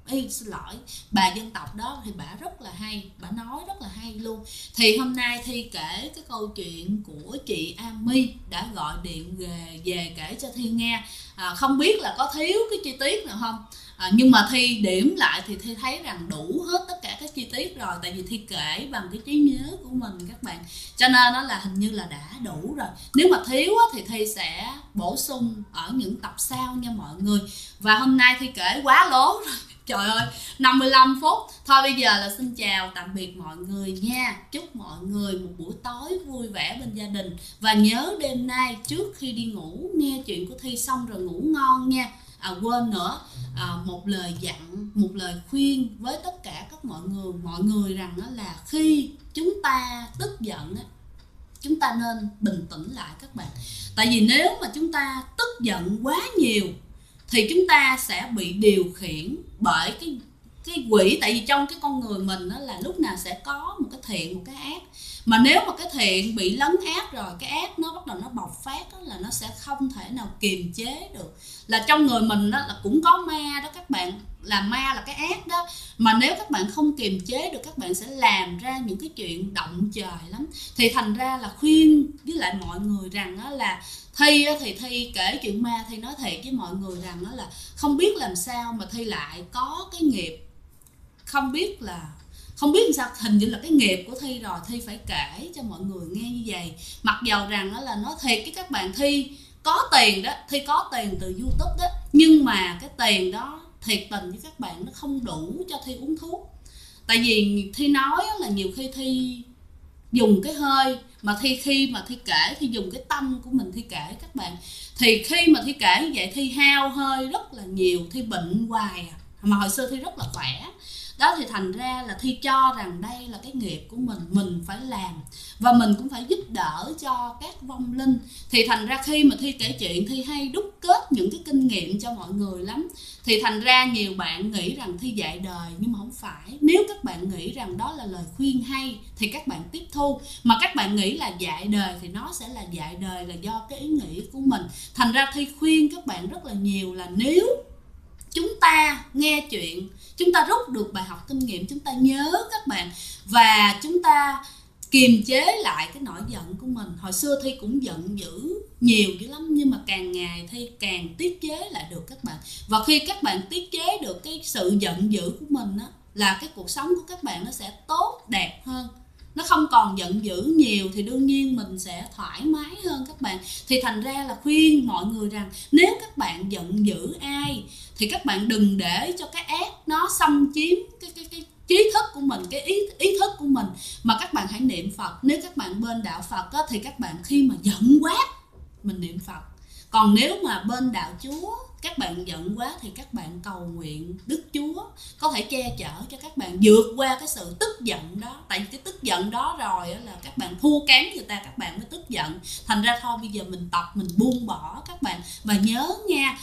xin lỗi, bà dân tộc đó thì bà rất là hay, bà nói rất là hay luôn. Thì hôm nay Thi kể cái câu chuyện của chị Ami đã gọi điện về kể cho Thi nghe. Không biết là có thiếu cái chi tiết nào không, nhưng mà Thi điểm lại thì Thi thấy rằng đủ hết tất cả các chi tiết rồi, tại vì Thi kể bằng cái trí nhớ của mình các bạn, cho nên nó là hình như là đã đủ rồi. Nếu mà thiếu thì Thi sẽ bổ sung ở những tập sau nha mọi người. Và hôm nay Thi kể quá lố rồi, trời ơi 55 phút. Thôi bây giờ là xin chào tạm biệt mọi người nha. Chúc mọi người một buổi tối vui vẻ bên gia đình. Và nhớ đêm nay trước khi đi ngủ nghe chuyện của Thi xong rồi ngủ ngon nha. Quên nữa, một lời dặn, một lời khuyên với tất cả các mọi người rằng đó là khi chúng ta tức giận chúng ta nên bình tĩnh lại các bạn. Tại vì nếu mà chúng ta tức giận quá nhiều thì chúng ta sẽ bị điều khiển bởi cái quỷ. Tại vì trong cái con người mình đó là lúc nào sẽ có một cái thiện, một cái ác. Mà nếu mà cái thiện bị lấn át rồi, cái ác nó bắt đầu nó bộc phát đó, là nó sẽ không thể nào kiềm chế được. Là trong người mình đó là cũng có ma đó các bạn, là ma là cái ác đó. Mà nếu các bạn không kiềm chế được, các bạn sẽ làm ra những cái chuyện động trời lắm. Thì thành ra là khuyên với lại mọi người rằng đó là Thi thì Thi kể chuyện ma, Thi nói thiệt với mọi người rằng đó là không biết làm sao mà Thi lại có cái nghiệp, không biết làm sao, hình như là cái nghiệp của Thi rồi, Thi phải kể cho mọi người nghe như vậy. Mặc dầu rằng đó là nói thiệt với các bạn, Thi có tiền đó, Thi có tiền từ YouTube đó, nhưng mà cái tiền đó thiệt tình với các bạn nó không đủ cho Thi uống thuốc. Tại vì Thi nói là nhiều khi Thi dùng cái hơi, mà khi mà Thi kể Thi dùng cái tâm của mình Thi kể các bạn. Thì khi mà Thi kể như vậy Thi hao hơi rất là nhiều, Thi bệnh hoài mà hồi xưa Thi rất là khỏe đó. Thì thành ra là Thi cho rằng đây là cái nghiệp của mình phải làm, và mình cũng phải giúp đỡ cho các vong linh. Thì thành ra khi mà Thi kể chuyện, Thi hay đúc kết những cái kinh nghiệm cho mọi người lắm. Thì thành ra nhiều bạn nghĩ rằng Thi dạy đời, nhưng mà không phải. Nếu các bạn nghĩ rằng đó là lời khuyên hay thì các bạn tiếp thu, mà các bạn nghĩ là dạy đời thì nó sẽ là dạy đời là do cái ý nghĩ của mình. Thành ra Thi khuyên các bạn rất là nhiều là nếu chúng ta nghe chuyện, chúng ta rút được bài học kinh nghiệm, chúng ta nhớ các bạn, và chúng ta kiềm chế lại cái nỗi giận của mình. Hồi xưa Thi cũng giận dữ nhiều dữ lắm, nhưng mà càng ngày Thi càng tiết chế lại được các bạn. Và khi các bạn tiết chế được cái sự giận dữ của mình á, là cái cuộc sống của các bạn nó sẽ tốt đẹp hơn. Nó không còn giận dữ nhiều thì đương nhiên mình sẽ thoải mái hơn các bạn. Thì thành ra là khuyên mọi người rằng nếu các bạn giận dữ ai thì các bạn đừng để cho cái ác nó xâm chiếm cái trí thức của mình, cái ý thức của mình, mà các bạn hãy niệm Phật. Nếu các bạn bên đạo Phật á, thì các bạn khi mà giận quá mình niệm Phật. Còn nếu mà bên đạo Chúa các bạn giận quá thì các bạn cầu nguyện Đức Chúa có thể che chở cho các bạn vượt qua cái sự tức giận đó. Tại vì cái tức giận đó rồi là các bạn thua kém người ta, các bạn mới tức giận. Thành ra thôi bây giờ mình tập, mình buông bỏ các bạn. Và nhớ nha,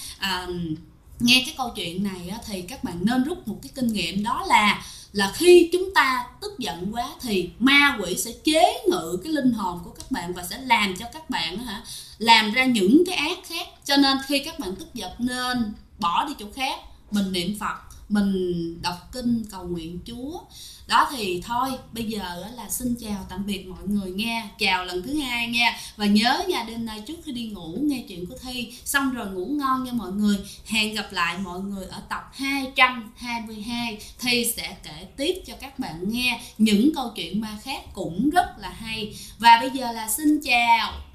nghe cái câu chuyện này thì các bạn nên rút một cái kinh nghiệm, đó là khi chúng ta tức giận quá thì ma quỷ sẽ chế ngự cái linh hồn của các bạn và sẽ làm cho các bạn làm ra những cái ác khác. Cho nên khi các bạn tức giận nên bỏ đi chỗ khác, mình niệm Phật, mình đọc kinh cầu nguyện Chúa. Đó thì thôi bây giờ là xin chào tạm biệt mọi người nha, chào lần thứ hai nha. Và nhớ nha, đêm nay trước khi đi ngủ nghe chuyện của Thi xong rồi ngủ ngon nha mọi người. Hẹn gặp lại mọi người ở tập 222. Thi sẽ kể tiếp cho các bạn nghe những câu chuyện ma khác cũng rất là hay. Và bây giờ là xin chào.